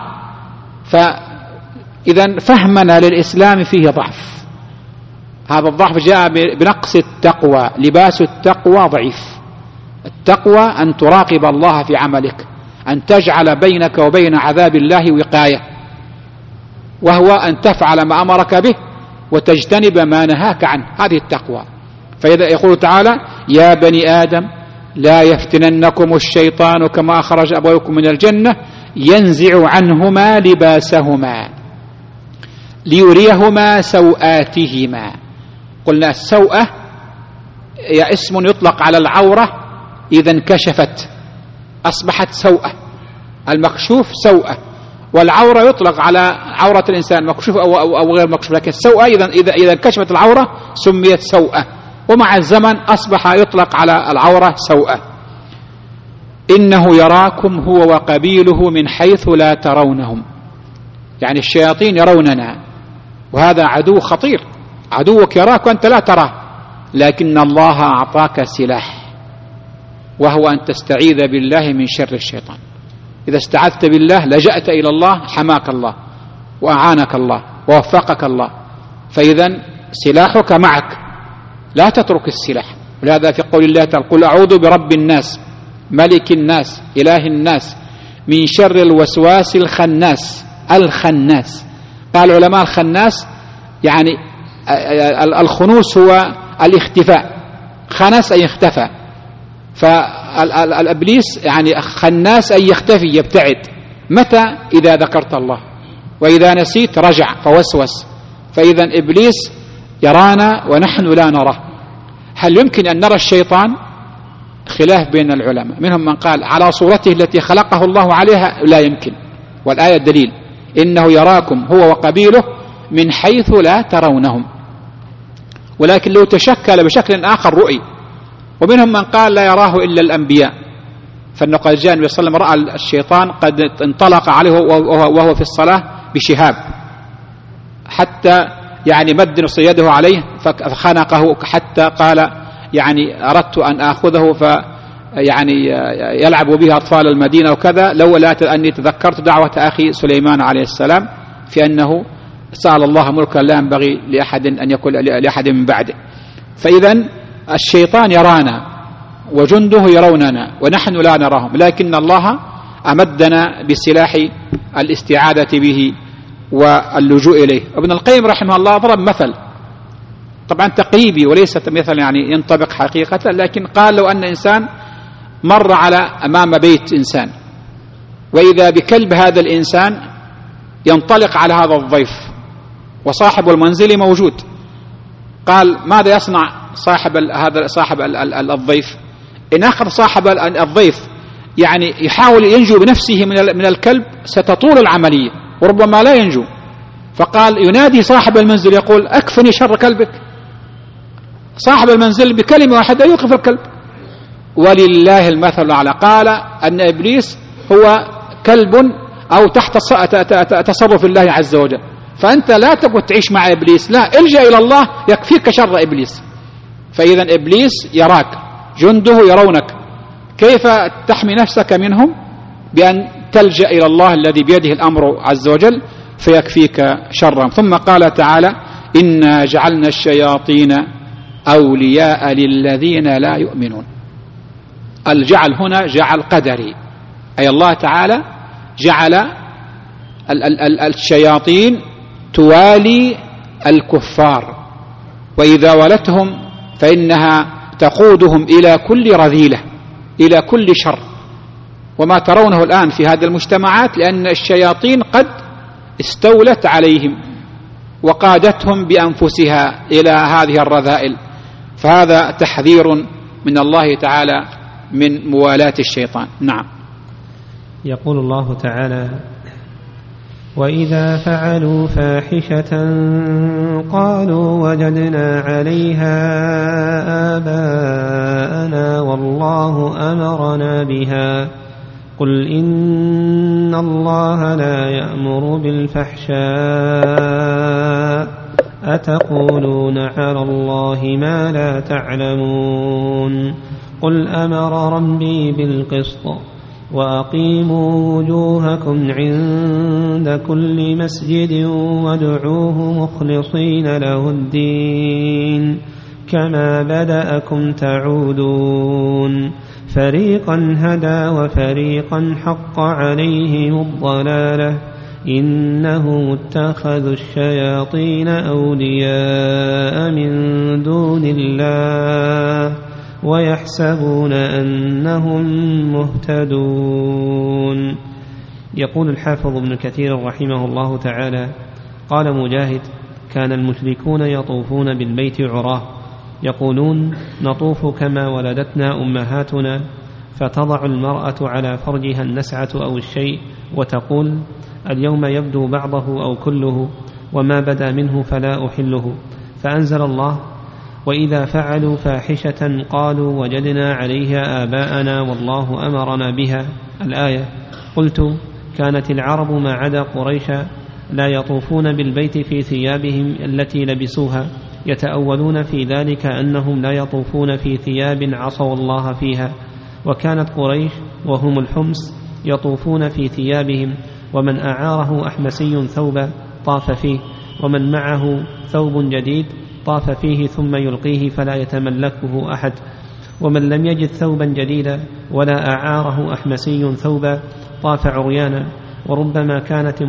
Speaker 1: فإذا فهمنا للإسلام فيه ضعف، هذا الضعف جاء بنقص التقوى. لباس التقوى ضعيف. التقوى أن تراقب الله في عملك، أن تجعل بينك وبين عذاب الله وقاية، وهو أن تفعل ما أمرك به وتجتنب ما نهاك عنه، هذه التقوى. فإذا يقول تعالى: يا بني آدم لا يفتننكم الشيطان كما أخرج أبويكم من الجنة ينزع عنهما لباسهما ليريهما سوآتهما. قلنا السوءة هي اسم يطلق على العورة إذا انكشفت أصبحت سوءة، المكشوف سوءة، والعورة يطلق على عورة الإنسان مكشوف أو غير مكشوف، لكن السوءة إذا انكشفت العورة سميت سوءة، ومع الزمن أصبح يطلق على العورة سوءة. إنه يراكم هو وقبيله من حيث لا ترونهم، يعني الشياطين يروننا، وهذا عدو خطير. عدوك يراك وأنت لا تراه، لكن الله أعطاك سلاح، وهو أن تستعيذ بالله من شر الشيطان. إذا استعذت بالله لجأت إلى الله حماك الله وأعانك الله ووفقك الله. فإذا سلاحك معك، لا تترك السلاح. ولهذا في قول الله تعالى: قل أعوذ برب الناس ملك الناس إله الناس من شر الوسواس الخناس. الخناس قال العلماء الخناس يعني الخنوس هو الاختفاء، خنس أي اختفى، فالإبليس يعني خناس أي يختفي يبتعد. متى؟ إذا ذكرت الله، وإذا نسيت رجع فوسوس. فإذا إبليس يرانا ونحن لا نراه. هل يمكن أن نرى الشيطان؟ خلاف بين العلماء، منهم من قال على صورته التي خلقه الله عليها لا يمكن، والآية دليل: إنه يراكم هو وقبيله من حيث لا ترونهم. ولكن لو تشكل بشكل آخر رؤي. ومنهم من قال لا يراه إلا الأنبياء، فإنه قد جاء النبي صلى الله عليه وسلم رأى الشيطان قد انطلق عليه وهو في الصلاة بشهاب، حتى يعني مد يده عليه فخنقه، حتى قال يعني أردت أن آخذه يعني يلعب به أطفال المدينة وكذا، لولا أني تذكرت دعوة أخي سليمان عليه السلام في أنه سأل الله ملكا لا ينبغي لأحد أن يكون لأحد من بعده. فإذا الشيطان يرانا وجنده يروننا ونحن لا نراهم، لكن الله أمدنا بسلاح الاستعاذة به واللجوء إليه. ابن القيم رحمه الله ضرب مثل، طبعا تقريبي وليس مثل يعني ينطبق حقيقة، لكن قال: لو أن إنسان مر على أمام بيت إنسان، وإذا بكلب هذا الإنسان ينطلق على هذا الضيف وصاحب المنزل موجود، قال: ماذا يصنع صاحب الضيف؟ إن أخذ صاحب الضيف يعني يحاول ينجو بنفسه من الكلب ستطول العملية، وربما لا ينجو. فقال ينادي صاحب المنزل يقول أكفني شر كلبك. صاحب المنزل بكلمة واحدة يوقف الكلب. ولله المثل الأعلى. قال أن إبليس هو كلب أو تحت تصرف الله عز وجل. فأنت لا تقعد تعيش مع إبليس، لا، الجأ إلى الله يكفيك شر إبليس. فإذا إبليس يراك، جنده يرونك. كيف تحمي نفسك منهم؟ بأن تلجأ إلى الله الذي بيده الأمر عز وجل فيكفيك شرهم. ثم قال تعالى إنا جعلنا الشياطين أولياء للذين لا يؤمنون. الجعل هنا جعل قدري، أي الله تعالى جعل الشياطين توالي الكفار، وإذا ولتهم فإنها تقودهم إلى كل رذيلة، إلى كل شر. وما ترونه الآن في هذه المجتمعات لأن الشياطين قد استولت عليهم وقادتهم بأنفسها إلى هذه الرذائل. فهذا تحذير من الله تعالى من موالاة الشيطان. نعم.
Speaker 2: يقول الله تعالى وإذا فعلوا فاحشة قالوا وجدنا عليها آباءنا والله أمرنا بها قل إن الله لا يأمر بالفحشاء أتقولون على الله ما لا تعلمون قل أمر ربي بالقسط وأقيموا وجوهكم عند كل مسجد وادعوه مخلصين له الدين كما بدأكم تعودون فريقا هدى وفريقا حق عليهم الضلالة إنهم اتخذوا الشياطين أولياء من دون الله ويحسبون أنهم مهتدون. يقول الحافظ ابن كثير رحمه الله تعالى قال مجاهد كان المشركون يطوفون بالبيت عراه يقولون نطوف كما ولدتنا أمهاتنا فتضع المرأة على فرجها النسعة أو الشيء وتقول اليوم يبدو بعضه أو كله وما بدا منه فلا أحله. فأنزل الله وإذا فعلوا فاحشة قالوا وجدنا عليها آباءنا والله أمرنا بها الآية. قلت كانت العرب ما عدا قريش لا يطوفون بالبيت في ثيابهم التي لبسوها يتأولون في ذلك أنهم لا يطوفون في ثياب عصوا الله فيها وكانت قريش وهم الحمص يطوفون في ثيابهم ومن أعاره أحمسي ثوبا طاف فيه ومن معه ثوب جديد طاف فيه ثم يلقيه فلا يتملكه أحد ومن لم يجد ثوبا جديدا ولا أعاره أحمسي ثوبا طاف عريانا وربما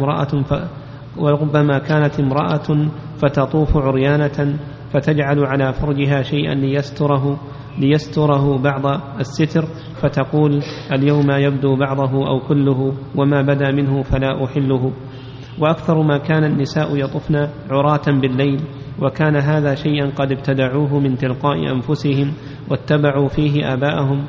Speaker 2: كانت امرأة فتطوف عريانة فتجعل على فرجها شيئا ليستره بعض الستر فتقول اليوم يبدو بعضه أو كله وما بدا منه فلا أحله. وأكثر ما كان النساء يطفن عراة بالليل وكان هذا شيئا قد ابتدعوه من تلقاء أنفسهم واتبعوا فيه آباءهم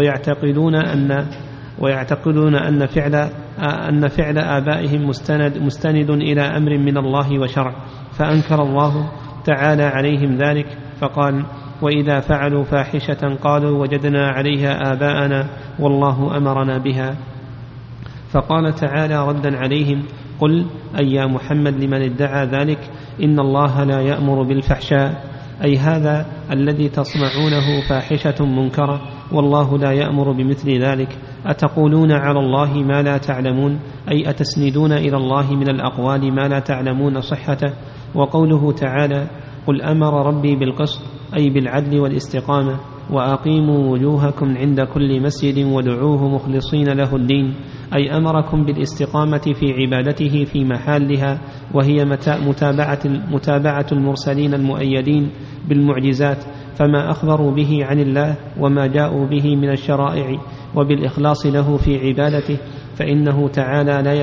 Speaker 2: ويعتقدون أن فعل آبائهم مستند إلى أمر من الله وشرع فأنكر الله تعالى عليهم ذلك فقال وإذا فعلوا فاحشة قالوا وجدنا عليها آباءنا والله أمرنا بها. فقال تعالى ردا عليهم قل أي يا محمد لمن ادعى ذلك إن الله لا يأمر بالفحشاء أي هذا الذي تصنعونه فاحشة منكرة والله لا يأمر بمثل ذلك أتقولون على الله ما لا تعلمون أي أتسندون إلى الله من الأقوال ما لا تعلمون صحته. وقوله تعالى قل أمر ربي بالقسط أي بالعدل والاستقامة وأقيموا وجوهكم عند كل مسجد ودعوه مخلصين له الدين أي أمركم بالاستقامة في عبادته في محلها وهي متابعة المرسلين المؤيدين بالمعجزات فما أخبروا به عن الله وما جاءوا به من الشرائع وبالإخلاص له في عبادته فإنه تعالى لا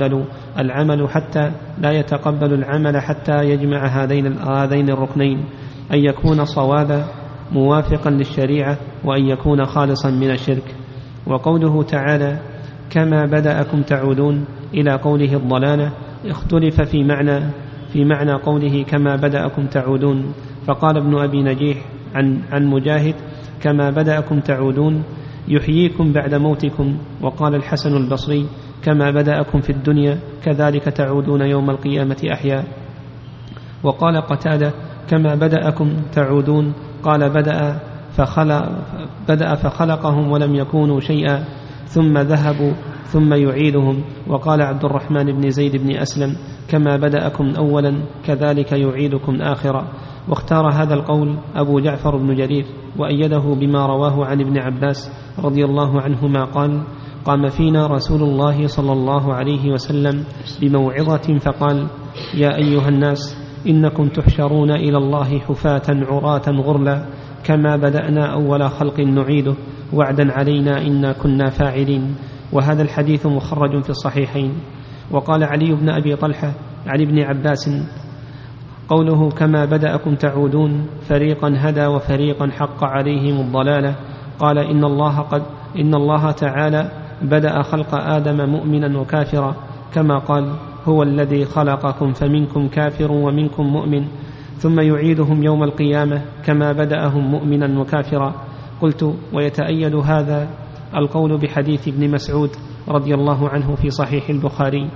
Speaker 2: يتقبل العمل حتى يجمع هذين الركنين أن يكون صوابا موافقا للشريعة وأن يكون خالصا من الشرك. وقوله تعالى كما بدأكم تعودون إلى قوله الضلالة اختلف في معنى قوله كما بدأكم تعودون، فقال ابن أبي نجيح عن مجاهد كما بدأكم تعودون يحييكم بعد موتكم، وقال الحسن البصري كما بدأكم في الدنيا كذلك تعودون يوم القيامة أحياء. وقال قتادة كما بدأكم تعودون قال بدأ فخلقهم ولم يكونوا شيئا ثم ذهبوا ثم يعيدهم. وقال عبد الرحمن بن زيد بن أسلم كما بدأكم أولا كذلك يعيدكم آخرا. واختار هذا القول أبو جعفر بن جرير وأيده بما رواه عن ابن عباس رضي الله عنهما قال قام فينا رسول الله صلى الله عليه وسلم بموعظة فقال يا أيها الناس إنكم تحشرون إلى الله حفاة عراة غرلا كما بدأنا أول خلق نعيده وعدا علينا إنا كنا فاعلين. وهذا الحديث مخرج في الصحيحين. وقال علي بن أبي طلحة عن ابن عباس قوله كما بدأكم تعودون فريقا هدى وفريقا حق عليهم الضلالة قال إن الله تعالى بدأ خلق آدم مؤمنا وكافرا كما قال هو الذي خلقكم فمنكم كافر ومنكم مؤمن ثم يعيدهم يوم القيامة كما بدأهم مؤمنا وكافرا. قلت ويتأيد هذا القول بحديث ابن مسعود رضي الله عنه في صحيح البخاري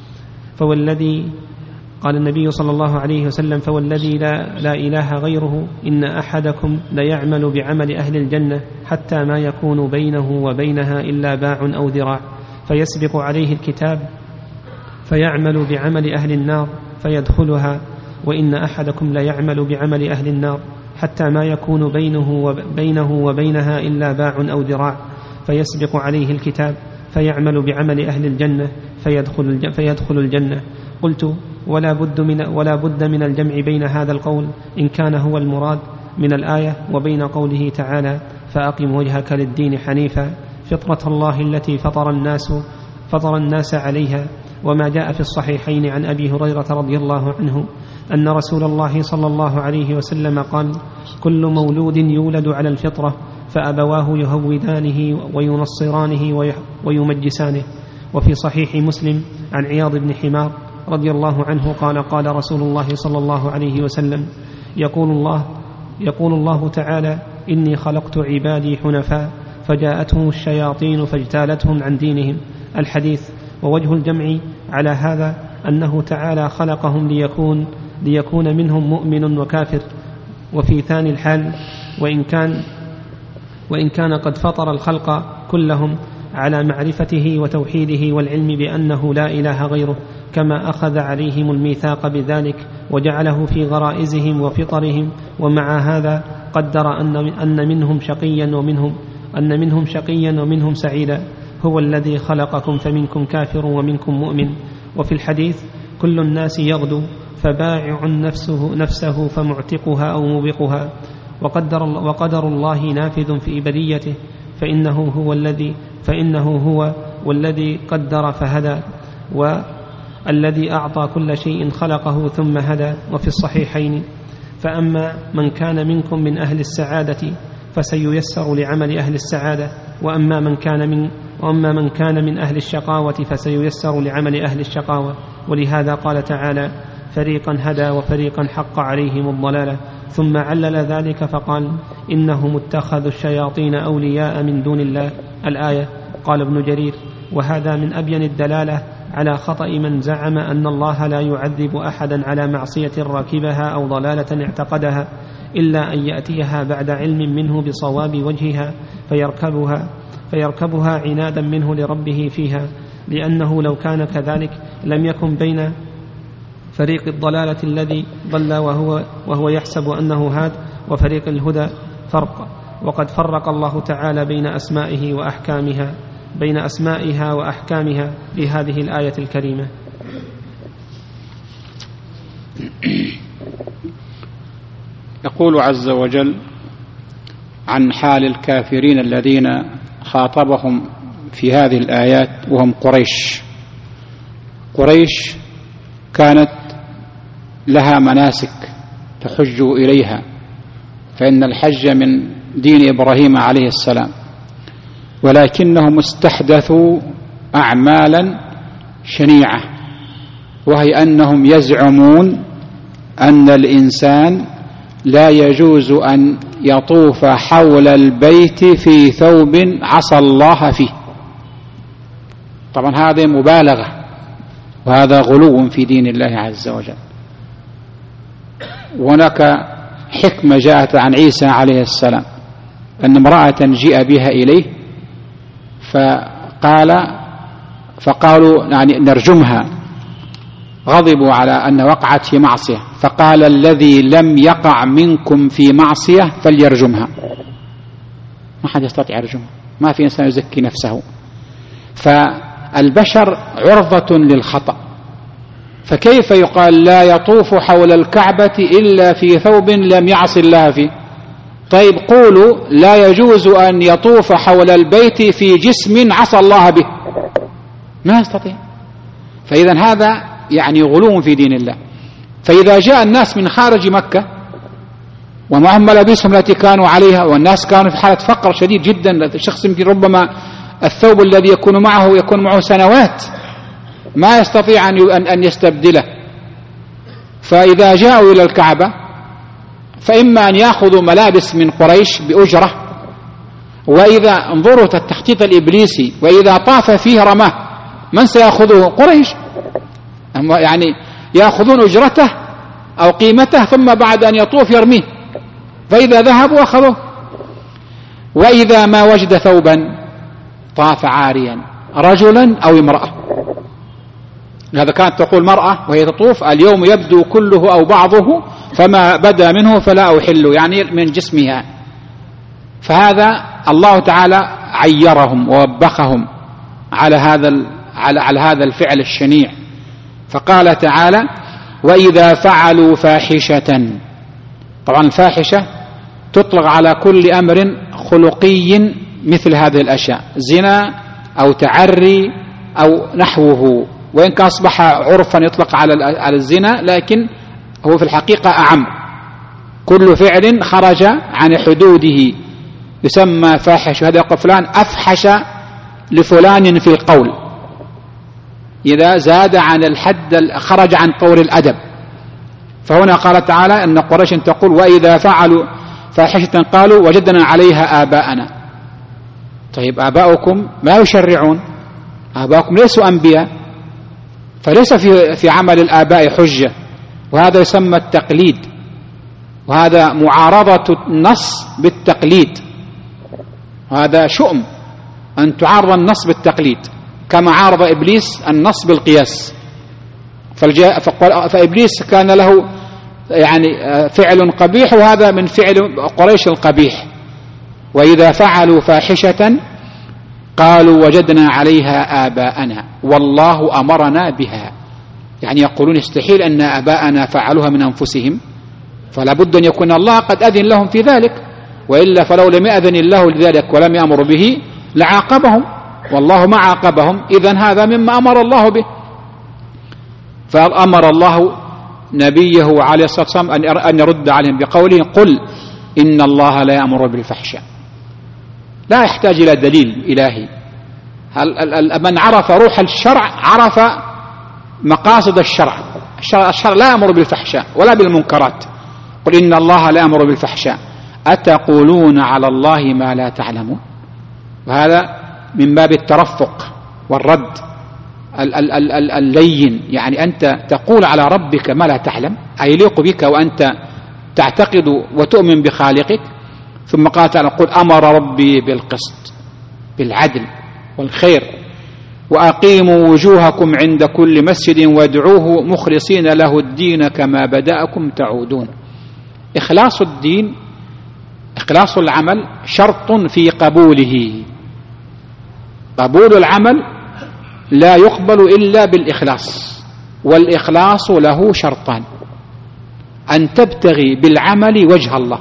Speaker 2: فوالذي قال النبي صلى الله عليه وسلم فوالذي لا إله غيره إن أحدكم ليعمل بعمل أهل الجنة حتى ما يكون بينه وبينها إلا باع أو ذراع فيسبق عليه الكتاب فيعمل بعمل أهل النار فيدخلها وإن أحدكم ليعمل بعمل أهل النار حتى ما يكون بينه وبينها إلا باع أو ذراع فيسبق عليه الكتاب فيعمل بعمل أهل الجنة فيدخل الجنة. قلت ولا بد من الجمع بين هذا القول إن كان هو المراد من الآية وبين قوله تعالى فأقم وجهك للدين حنيفا فطرة الله التي فطر الناس عليها. وما جاء في الصحيحين عن أبي هريرة رضي الله عنه أن رسول الله صلى الله عليه وسلم قال كل مولود يولد على الفطرة فأبواه يهودانه وينصرانه ويمجسانه. وفي صحيح مسلم عن عياض بن حمار رضي الله عنه قال رسول الله صلى الله عليه وسلم يقول الله تعالى إني خلقت عبادي حنفاء فجاءتهم الشياطين فاجتالتهم عن دينهم. الحديث. ووجه الجمع على هذا أنه تعالى خلقهم ليكون منهم مؤمن وكافر. وفي ثاني الحال وإن كان قد فطر الخلق كلهم على معرفته وتوحيده والعلم بأنه لا إله غيره كما أخذ عليهم الميثاق بذلك وجعله في غرائزهم وفطرهم. ومع هذا قدر أن منهم شقيا ومنهم سعيدا هو الذي خلقكم فمنكم كافر ومنكم مؤمن. وفي الحديث كل الناس يغدو فبائع نفسه فمعتقها أو موبقها وقدر الله نافذ في بريته فإنه هو والذي قدر فهدى والذي أعطى كل شيء خلقه ثم هدى. وفي الصحيحين فأما من كان منكم من أهل السعادة فسييسر لعمل أهل السعادة وأما من كان من أهل الشقاوة فسييسر لعمل أهل الشقاوة. ولهذا قال تعالى فريقا هدى وفريقا حق عليهم الضلالة ثم علل ذلك فقال إنهم اتخذوا الشياطين أولياء من دون الله. الآية. قال ابن جرير وهذا من أبين الدلالة على خطأ من زعم أن الله لا يعذب أحدا على معصية ركبها أو ضلالة اعتقدها إلا أن يأتيها بعد علم منه بصواب وجهها فيركبها عنادا منه لربه فيها، لأنه لو كان كذلك لم يكن بين فريق الضلالة الذي ضل وهو يحسب أنه هاد وفريق الهدى فرق. وقد فرق الله تعالى بين أسمائها وأحكامها في هذه الآية الكريمة.
Speaker 1: يقول عز وجل عن حال الكافرين الذين خاطبهم في هذه الآيات وهم قريش كانت لها مناسك تحج إليها، فإن الحج من دين إبراهيم عليه السلام، ولكنهم استحدثوا أعمالا شنيعة وهي أنهم يزعمون أن الإنسان لا يجوز أن يطوف حول البيت في ثوب عصى الله فيه. طبعا هذا مبالغة وهذا غلو في دين الله عز وجل. وهناك حكمة جاءت عن عيسى عليه السلام أن امرأة جيء بها إليه فقالوا يعني نرجمها، غضبوا على أن وقعت في معصية، فقال الذي لم يقع منكم في معصية فليرجمها. ما حد يستطيع يرجمها، ما في إنسان يزكي نفسه، فالبشر عرضة للخطأ، فكيف يقال لا يطوف حول الكعبة إلا في ثوب لم يعص الله فيه؟ طيب قولوا لا يجوز أن يطوف حول البيت في جسم عصى الله به، ما يستطيع. فإذا هذا يعني غلو في دين الله. فإذا جاء الناس من خارج مكة ومعهم ملابسهم التي كانوا عليها، والناس كانوا في حالة فقر شديد جدا، الشخص يمكن ربما الثوب الذي يكون معه سنوات ما يستطيع أن يستبدله، فإذا جاءوا إلى الكعبة فإما أن يأخذوا ملابس من قريش بأجرة، وإذا انظروا التخطيط الإبليسي، وإذا طاف فيه رماه من سيأخذه؟ قريش، يعني يأخذون أجرته أو قيمته ثم بعد أن يطوف يرميه، فإذا ذهبوا أخذوه. وإذا ما وجد ثوبا طاف عاريا رجلا أو امرأة. هذا كانت تقول مرأة وهي تطوف اليوم يبدو كله أو بعضه فما بدا منه فلا أحل، يعني من جسمها. فهذا الله تعالى عيرهم ووبخهم على هذا الفعل الشنيع، فقال تعالى وإذا فعلوا فاحشة. طبعا الفاحشة تطلق على كل أمر خلقي مثل هذه الأشياء، زنا أو تعري أو نحوه، وإن كان أصبح عرفا يطلق على الزنا، لكن هو في الحقيقة أعم. كل فعل خرج عن حدوده يسمى فاحش. هذا يقول فلان أفحش لفلان في القول، إذا زاد عن الحد خرج عن طور الأدب. فهنا قال تعالى أن قريش تقول وإذا فعلوا فاحشة قالوا وجدنا عليها آباءنا. طيب آباؤكم ما يشرعون، آباؤكم ليسوا أنبياء، فليس في عمل الآباء حجة، وهذا يسمى التقليد، وهذا معارضة النص بالتقليد، وهذا شؤم أن تعارض النص بالتقليد، كما عارض إبليس النص بالقياس. فإبليس كان له يعني فعل قبيح، وهذا من فعل قريش القبيح. وإذا فعلوا فاحشة قالوا وجدنا عليها آباءنا والله أمرنا بها، يعني يقولون يستحيل أن آباءنا فعلوها من أنفسهم، فلا بد أن يكون الله قد أذن لهم في ذلك، وإلا فلو لم يأذن الله لذلك ولم يأمر به لعاقبهم، والله ما عاقبهم. إذن هذا مما أمر الله به. فأمر الله نبيه عليه الصلاة والسلام أن يرد عليهم بقوله قل إن الله لا يأمر بالفحشاء. لا يحتاج إلى دليل إلهي. من عرف روح الشرع عرف مقاصد الشرع. الشرع لا يأمر بالفحشاء ولا بالمنكرات. قل إن الله لا يأمر بالفحشاء أتقولون على الله ما لا تعلمون. وهذا من باب الترفق والرد اللين، يعني أنت تقول على ربك ما لا تعلم، أي يليق بك وأنت تعتقد وتؤمن بخالقك. ثم قال تعالى قل أمر ربي بالقسط، بالعدل والخير، وأقيموا وجوهكم عند كل مسجد وادعوه مخلصين له الدين كما بدأكم تعودون. إخلاص الدين، إخلاص العمل شرط في قبوله. قبول العمل لا يقبل إلا بالإخلاص، والإخلاص له شرطان: أن تبتغي بالعمل وجه الله،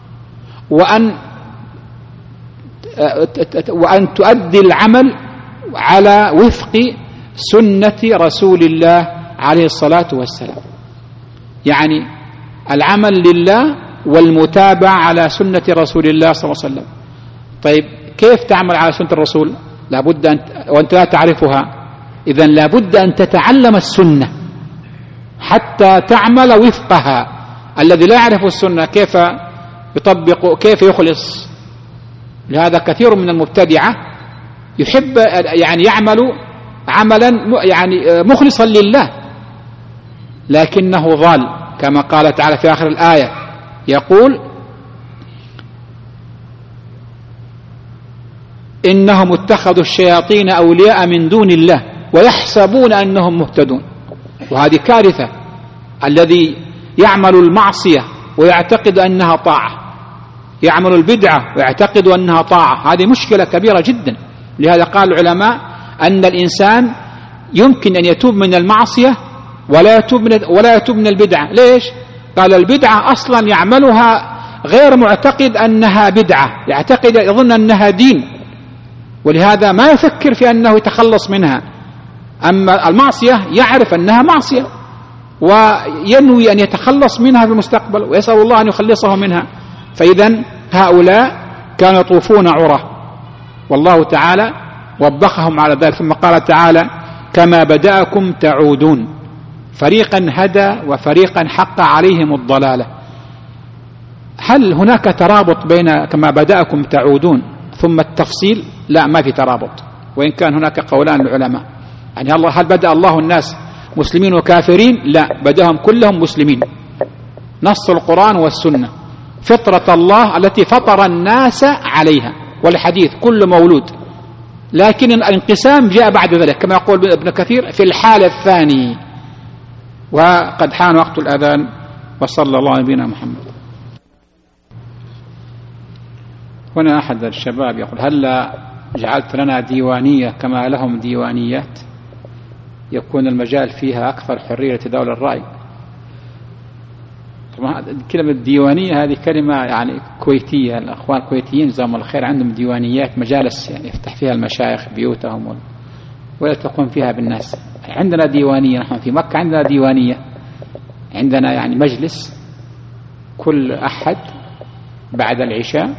Speaker 1: وأن تؤدي العمل على وفق سنة رسول الله عليه الصلاة والسلام، يعني العمل لله والمتابعة على سنة رسول الله صلى الله عليه وسلم. طيب كيف تعمل على سنة الرسول؟ لابد وأنت لا تعرفها، إذن لابد أن تتعلم السنة حتى تعمل وفقها. الذي لا يعرف السنة كيف يطبق، كيف يخلص. لهذا كثير من المبتدعة يحب يعني يعمل عملا يعني مخلصا لله، لكنه ضال، كما قال تعالى في آخر الآية يقول: إنهم اتخذوا الشياطين أولياء من دون الله ويحسبون أنهم مهتدون. وهذه كارثة. الذي يعمل المعصية ويعتقد أنها طاعة، يعمل البدعة ويعتقد أنها طاعة، هذه مشكلة كبيرة جدا. لهذا قال العلماء أن الإنسان يمكن أن يتوب من المعصية ولا يتوب من البدعة. ليش؟ قال البدعة أصلا يعملها غير معتقد أنها بدعة، يعتقد يظن أنها دين، ولهذا ما يفكر في أنه يتخلص منها. أما المعصية يعرف أنها معصية وينوي أن يتخلص منها في المستقبل ويسأل الله أن يخلصه منها. فإذن هؤلاء كانوا يطوفون عرة، والله تعالى وبخهم على ذلك. ثم قال تعالى: كما بدأكم تعودون. فريقا هدى وفريقا حق عليهم الضلالة. هل هناك ترابط بين كما بدأكم تعودون ثم التفصيل؟ لا، ما في ترابط، وإن كان هناك قولان للعلماء. يعني هل بدأ الله الناس مسلمين وكافرين؟ لا، بدأهم كلهم مسلمين. نص القرآن والسنة، فطرة الله التي فطر الناس عليها، والحديث كل مولود. لكن الانقسام جاء بعد ذلك كما يقول ابن كثير في الحالة الثانية. وقد حان وقت الأذان، وصلى الله على نبينا محمد. هنا أحد الشباب يقول: هل جعلت لنا ديوانية كما لهم ديوانيات يكون المجال فيها أكثر حرية لتداول الرأي؟ طبعا كلمة ديوانية هذه كلمة يعني كويتية. الأخوان الكويتيين جزاهم الله خير عندهم ديوانيات، مجالس يعني يفتح فيها المشايخ بيوتهم ولا تقوم فيها بالناس. عندنا ديوانية، نحن في مكة عندنا ديوانية، عندنا يعني مجلس كل أحد بعد العشاء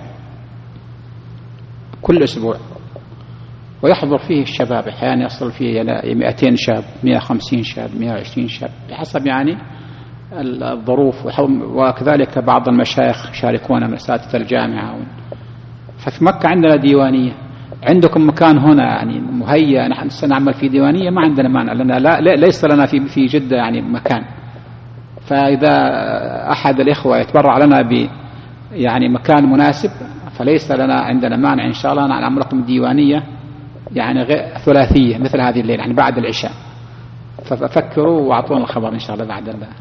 Speaker 1: كل أسبوع، ويحضر فيه الشباب. أحيانا يصل فيه 200 شاب، 150 شاب، 120 شاب، بحسب يعني الظروف. وكذلك بعض المشايخ يشاركون من أساتذة الجامعة. ففي مكة عندنا ديوانية. عندكم مكان هنا يعني مهيأ نحن سنعمل في ديوانية؟ ما عندنا مانع، لأن ليس لنا في جدة يعني مكان. فإذا أحد الإخوة يتبرع لنا يعني مكان مناسب فليس لنا عندنا مانع إن شاء الله نعمل لكم ديوانية يعني ثلاثية مثل هذه الليلة يعني بعد العشاء. ففكروا واعطونا الخبر إن شاء الله بعد الله.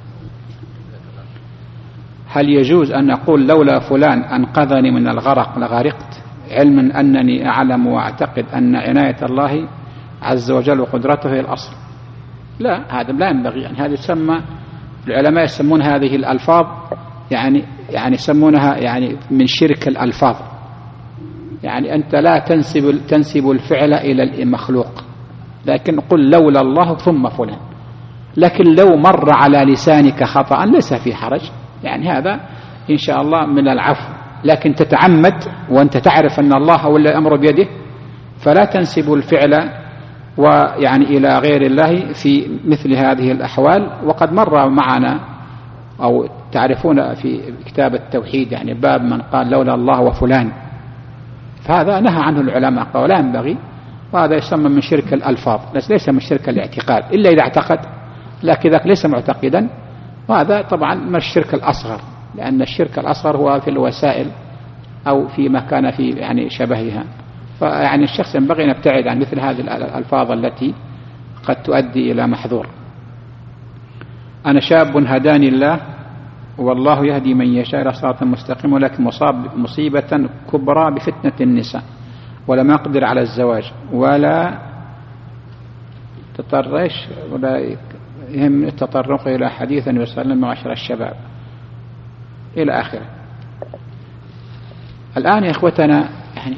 Speaker 1: هل يجوز أن أقول لولا فلان أنقذني من الغرق لغرقت، علما أنني أعلم وأعتقد أن عناية الله عز وجل وقدرته هي الأصل؟ لا، هذا لا ينبغي. يعني هذا يسمى، العلماء يسمون هذه الألفاظ يعني يسمونها يعني من شرك الألفاظ. يعني أنت لا تنسب الفعل إلى المخلوق، لكن قل لولا الله ثم فلان. لكن لو مر على لسانك خطأ ليس في حرج، يعني هذا إن شاء الله من العفو. لكن تتعمد وأنت تعرف أن الله هو الذي أمر بيده، فلا تنسب الفعل ويعني إلى غير الله في مثل هذه الأحوال. وقد مر معنا أو تعرفون في كتاب التوحيد يعني باب من قال لولا الله وفلان، فهذا نهى عنه العلماء قالوا لا ينبغي، وهذا يسمى من شرك الألفاظ، ليس من شرك الاعتقاد إلا إذا اعتقد، لكن ذاك ليس معتقدا، وهذا طبعا من الشرك الأصغر، لأن الشرك الأصغر هو في الوسائل أو في ما كان في يعني شبهها. فيعني الشخص ينبغي أن يبتعد عن مثل هذه الألفاظ التي قد تؤدي إلى محذور. أنا شاب هداني الله والله يهدي من يشاء إلى صراط مستقيم، ولكن مصاب مصيبة كبرى بفتنة النساء ولم أقدر على الزواج ولا تطرش ولا يهم التطرق إلى حديث النبي صلى الله عليه وسلم معاشر الشباب إلى آخره. الآن يا إخوتنا يعني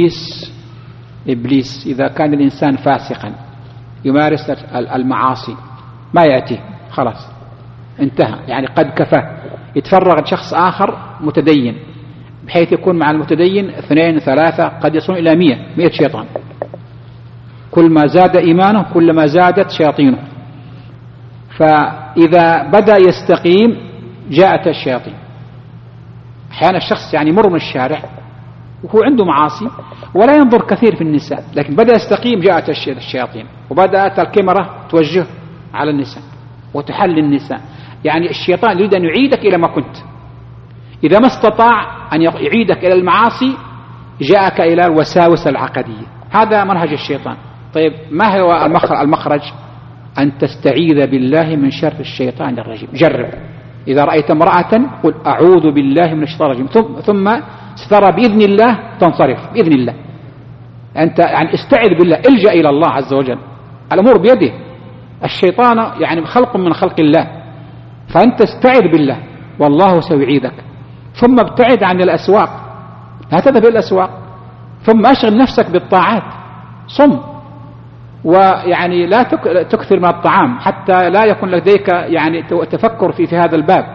Speaker 1: إبليس إذا كان الإنسان فاسقا يمارس المعاصي ما يأتي خلاص انتهى، يعني قد كفاه، يتفرغ شخص آخر متدين بحيث يكون مع المتدين 2 3 قد يصل إلى 100 شيطان. كل ما زاد إيمانه كل ما زادت شياطينه. فإذا بدأ يستقيم جاءت الشياطين. أحيانا الشخص يعني يمر من الشارع وهو عنده معاصي ولا ينظر كثير في النساء، لكن بدأ يستقيم جاءت الشياطين، وبدأت الكاميرا توجه على النساء وتحل النساء. يعني الشيطان يريد أن يعيدك إلى ما كنت، إذا ما استطاع أن يعيدك إلى المعاصي جاءك إلى الوساوس العقدية. هذا منهج الشيطان. طيب ما هو المخرج؟ أن تستعيذ بالله من شر الشيطان الرجيم. جرب، إذا رأيت امرأة قل أعوذ بالله من الشيطان الرجيم، ثم سترى بإذن الله تنصرف بإذن الله. أنت يعني استعذ بالله، الجأ إلى الله عز وجل، الأمور بيده. الشيطان يعني خلق من خلق الله، فأنت استعذ بالله والله سيعيذك. ثم ابتعد عن الأسواق، لا تذهب إلى الأسواق. ثم أشغل نفسك بالطاعات، صم، ويعني لا تكثر من الطعام حتى لا يكون لديك يعني تفكر في هذا الباب.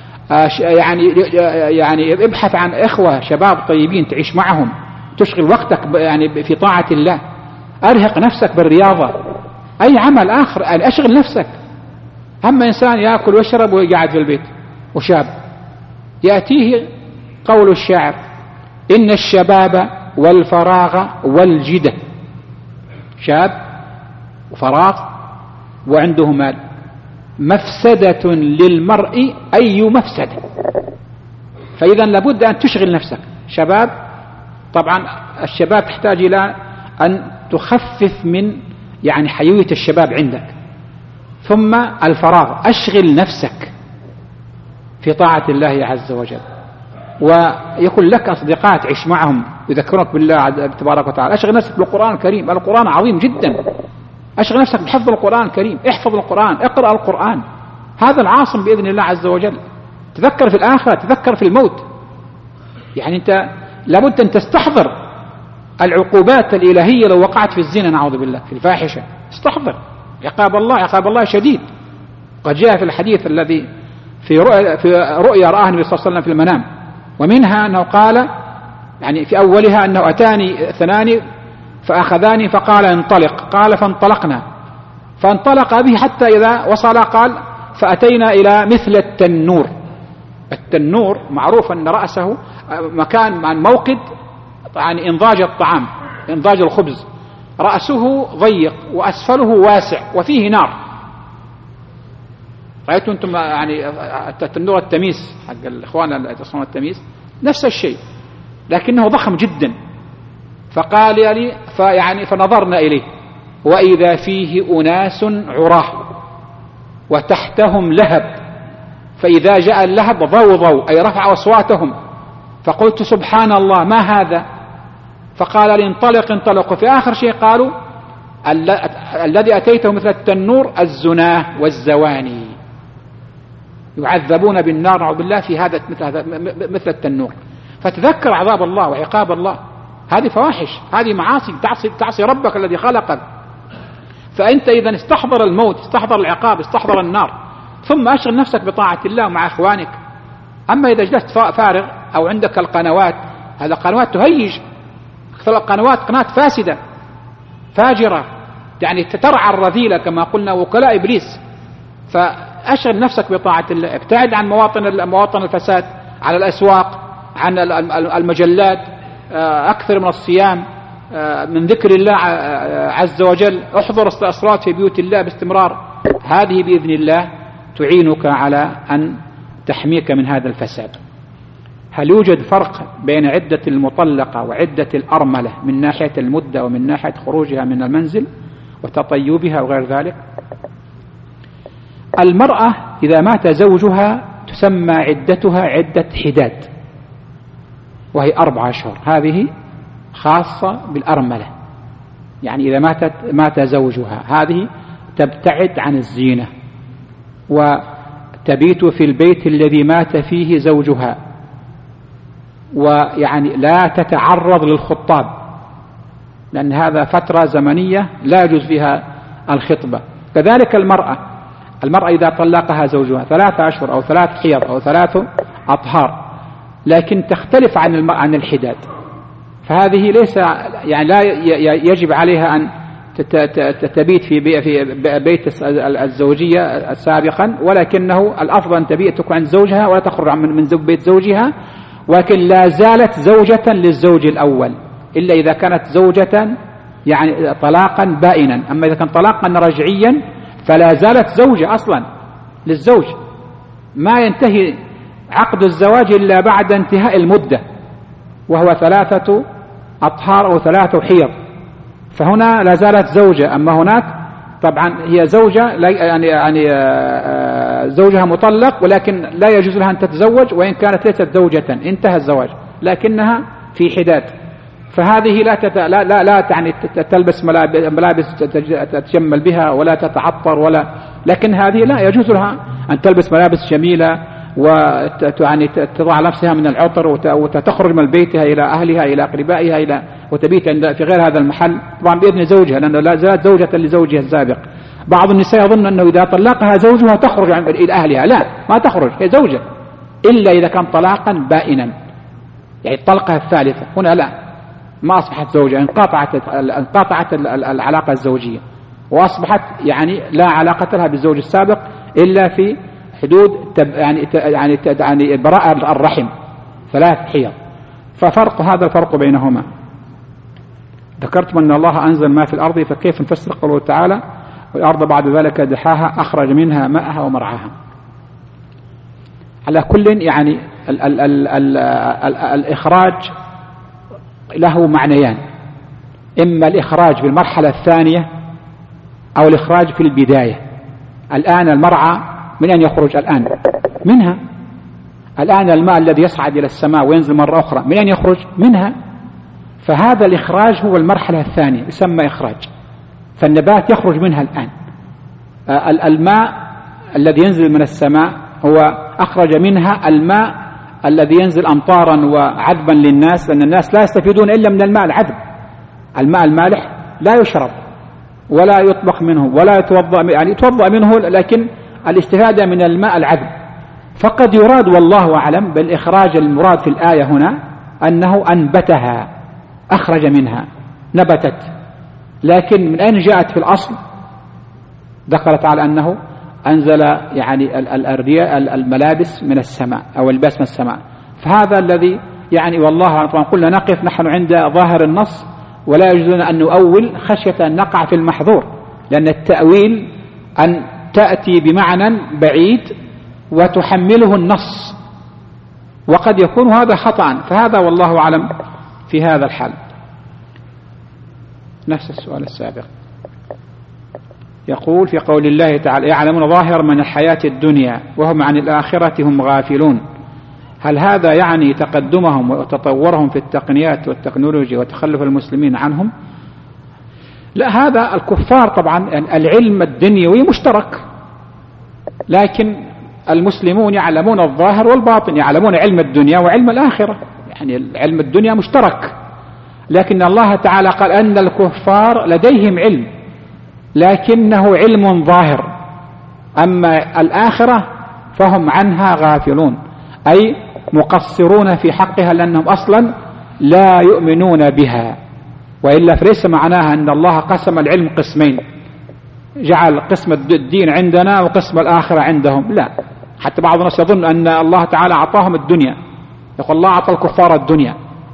Speaker 1: يعني ابحث عن إخوة شباب طيبين تعيش معهم، تشغل وقتك يعني في طاعة الله. أرهق نفسك بالرياضة، أي عمل آخر، يعني أشغل نفسك. أما إنسان يأكل ويشرب ويقعد في البيت وشاب، يأتيه قول الشاعر: إن الشباب والفراغ والجدة. شاب وفراغ وعنده مال، مفسدة للمرء أي مفسدة. فإذا لابد أن تشغل نفسك. شباب، طبعا الشباب تحتاج إلى أن تخفف من يعني حيوية الشباب عندك. ثم الفراغ، أشغل نفسك في طاعة الله عز وجل، ويكون لك أصدقاء تعيش معهم يذكرك بالله تبارك وتعالى. أشغل نفسك بالقرآن الكريم، القرآن عظيم جدا. أشغل نفسك بحفظ القرآن الكريم، احفظ القرآن، اقرأ القرآن، هذا العاصم بإذن الله عز وجل. تذكر في الآخرة، تذكر في الموت. يعني أنت لابد أن تستحضر العقوبات الإلهية لو وقعت في الزنا، نعوذ بالله، في الفاحشة. استحضر عقاب الله، عقاب الله شديد. قد جاء في الحديث الذي في رؤيا رآه النبي صلى الله عليه وسلم في المنام، ومنها أنه قال يعني في أولها أنه أتاني اثنان فأخذاني فقال انطلق، قال فانطلقنا، فانطلق به حتى إذا وصل قال فأتينا إلى مثل التنور. التنور معروف أن رأسه مكان عن موقد يعني إنضاج الطعام، إنضاج الخبز، رأسه ضيق وأسفله واسع وفيه نار. رأيتم أنتم يعني التنور التميس حق الإخوان اللي يصنعون التميس، نفس الشيء لكنه ضخم جدا. فقال لي فنظرنا إليه وإذا فيه أناس عراه وتحتهم لهب، فإذا جاء اللهب ضوضوا أي رفعوا أصواتهم. فقلت سبحان الله ما هذا؟ فقال لي انطلق. وفي آخر شيء قالوا الذي أتيته مثل التنور الزناه والزواني، يعذبون بالنار نعوذ بالله في هذا مثل التنور. فتذكر عذاب الله وعقاب الله، هذه فواحش، هذه معاصي، تعصي ربك الذي خلقك. فأنت إذا استحضر الموت، استحضر العقاب، استحضر النار، ثم أشغل نفسك بطاعة الله مع إخوانك. أما إذا جلست فارغ أو عندك القنوات، هذا قنوات تهيج، القنوات قناة فاسدة فاجرة يعني تترعى الرذيلة كما قلنا وكلاء إبليس. فأشغل نفسك بطاعة الله، ابتعد عن مواطن الفساد، على الأسواق، عن المجلات، أكثر من الصيام، من ذكر الله عز وجل، احضر الصلاة في بيوت الله باستمرار. هذه بإذن الله تعينك على أن تحميك من هذا الفساد. هل يوجد فرق بين عدة المطلقة وعدة الأرملة من ناحية المدة ومن ناحية خروجها من المنزل وتطيبها وغير ذلك؟ المرأة إذا مات زوجها تسمى عدتها عدة حداد، وهي 4 أشهر، هذه خاصة بالأرملة. يعني إذا مات زوجها هذه تبتعد عن الزينة وتبيت في البيت الذي مات فيه زوجها، ويعني لا تتعرض للخطاب، لأن هذا فترة زمنية لا يجوز فيها الخطبة. كذلك المرأة إذا طلقها زوجها 3 أشهر أو 3 حيض أو 3 أطهار، لكن تختلف عن الحداد، فهذه ليس يعني لا يجب عليها أن تبيت في بيت الزوجية سابقا، ولكنه الأفضل أن تبيت تكون عند زوجها ولا تخرج من بيت زوجها، ولكن لا زالت زوجة للزوج الأول إلا إذا كانت زوجة يعني طلاقا بائنا. أما إذا كان طلاقا رجعيا فلا زالت زوجة أصلا للزوج، ما ينتهي عقد الزواج إلا بعد انتهاء المدة، وهو 3 أطهار أو 3 حيض، فهنا لا زالت زوجة. أما هناك طبعا هي زوجة يعني زوجها مطلق، ولكن لا يجوز لها أن تتزوج وإن كانت ليست زوجة، انتهى الزواج، لكنها في حداد، فهذه لا تعني تلبس ملابس تتجمل بها ولا تتعطر لكن هذه لا يجوز لها أن تلبس ملابس جميلة وتعني تضع نفسها من العطر وتخرج من بيتها إلى أهلها إلى أقربائها وتبيت في غير هذا المحل، طبعا بإذن زوجها لأنه لا زالت زوجة لزوجها السابق. بعض النساء يظن أنه إذا طلقها زوجها تخرج إلى أهلها، لا، ما تخرج، هي زوجة إلا إذا كان طلاقا بائنا، يعني الطلقة الثالثة، هنا لا، ما أصبحت زوجة، انقطعت العلاقة الزوجية وأصبحت يعني لا علاقة لها بالزوج السابق إلا في حدود يعني براءة الرحم 3 حيض. هذا الفرق بينهما. ذكرتم أن الله أنزل ما في الأرض، فكيف نفسر قوله تعالى والأرض بعد ذلك دحاها أخرج منها ماءها ومرعاها؟ على كل يعني الإخراج له معنيان، إما الإخراج في المرحلة الثانية أو الإخراج في البداية. الآن المرعى من أن يخرج الآن منها، الآن الماء الذي يصعد إلى السماء وينزل مرة أخرى من أن يخرج منها، فهذا الإخراج هو المرحلة الثانية يسمى إخراج، فالنبات يخرج منها الآن. الماء الذي ينزل من السماء هو أخرج منها الماء الذي ينزل أمطارا وعذبا للناس، لأن الناس لا يستفيدون إلا من الماء العذب. الماء المالح لا يشرب ولا يطبخ منه ولا يتوضأ، يعني يتوضأ منه، لكن الاستفادة من الماء العذب. فقد يراد والله أعلم بالإخراج المراد في الآية هنا أنه أنبتها، أخرج منها، نبتت، لكن من أين جاءت في الأصل؟ ذكر تعالى أنه أنزل يعني الملابس من السماء أو الباس من السماء. فهذا الذي يعني والله طبعا قلنا نقف نحن عند ظاهر النص ولا يجوز لنا أن نؤول خشية أن نقع في المحظور، لأن التأويل أن تأتي بمعنى بعيد وتحمله النص، وقد يكون هذا خطأ، فهذا والله أعلم في هذا الحال. نفس السؤال السابق يقول في قول الله تعالى يعلمون ظاهر من الحياة الدنيا وهم عن الآخرة هم غافلون، هل هذا يعني تقدمهم وتطورهم في التقنيات والتكنولوجيا وتخلف المسلمين عنهم؟ لا، هذا الكفار طبعا العلم الدنيوي مشترك، لكن المسلمون يعلمون الظاهر والباطن، يعلمون علم الدنيا وعلم الآخرة، يعني علم الدنيا مشترك، لكن الله تعالى قال أن الكفار لديهم علم لكنه علم ظاهر، أما الآخرة فهم عنها غافلون، أي مقصرون في حقها لأنهم أصلا لا يؤمنون بها. وإلا فليس معناها أن الله قسم العلم قسمين، جعل قسم الدين عندنا وقسم الآخرة عندهم، لا. حتى بعض الناس يظن أن الله تعالى أعطاهم الدنيا، يقول الله أعطى الكفار الدنيا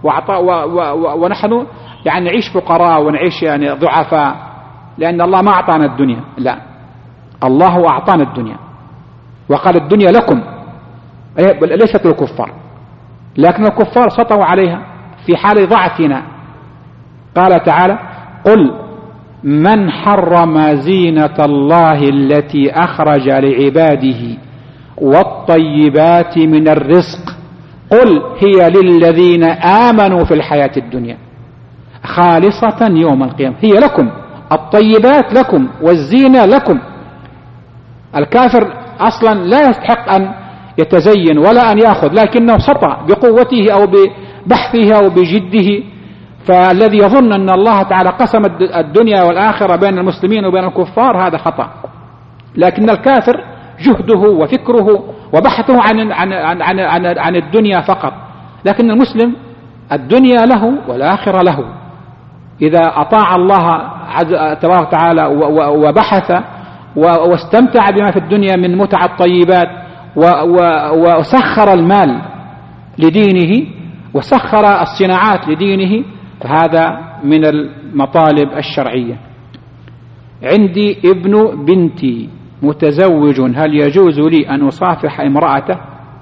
Speaker 1: ونحن يعني نعيش فقراء ونعيش يعني ضعفاء لأن الله ما أعطانا الدنيا، لا، الله أعطانا الدنيا وقال الدنيا لكم، ليست للكفار، لكن الكفار سطوا عليها في حال ضعفنا. قال تعالى قل من حرم زينة الله التي أخرج لعباده والطيبات من الرزق قل هي للذين آمنوا في الحياة الدنيا خالصة يوم القيامة، هي لكم، الطيبات لكم والزينة لكم. الكافر أصلا لا يستحق أن يتزين ولا أن يأخذ، لكنه سطع بقوته أو ببحثه أو بجده. فالذي يظن أن الله تعالى قسم الدنيا والآخرة بين المسلمين وبين الكفار هذا خطأ، لكن الكافر جهده وفكره وبحثه عن الدنيا فقط، لكن المسلم الدنيا له والآخرة له، إذا أطاع الله تبارك وتعالى وبحث واستمتع بما في الدنيا من متع الطيبات وسخر المال لدينه وسخر الصناعات لدينه، فهذا من المطالب الشرعية. عندي ابن بنتي متزوج، هل يجوز لي أن أصافح امرأته؟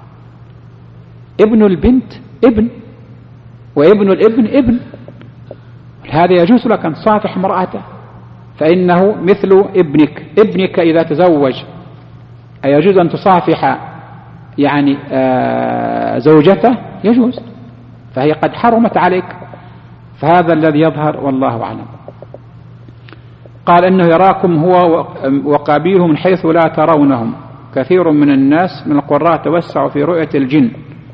Speaker 1: ابن البنت ابن، وابن الابن ابن، هذا يجوز لك أن تصافح امرأته، فإنه مثل ابنك. ابنك إذا تزوج يجوز أن تصافح يعني زوجته؟ يجوز، فهي قد حرمت عليك. فهذا الذي يظهر والله أعلم. قال إنه يراكم هو وقبيله من حيث لا ترونهم. كثير من الناس من القراء توسعوا في رؤية الجن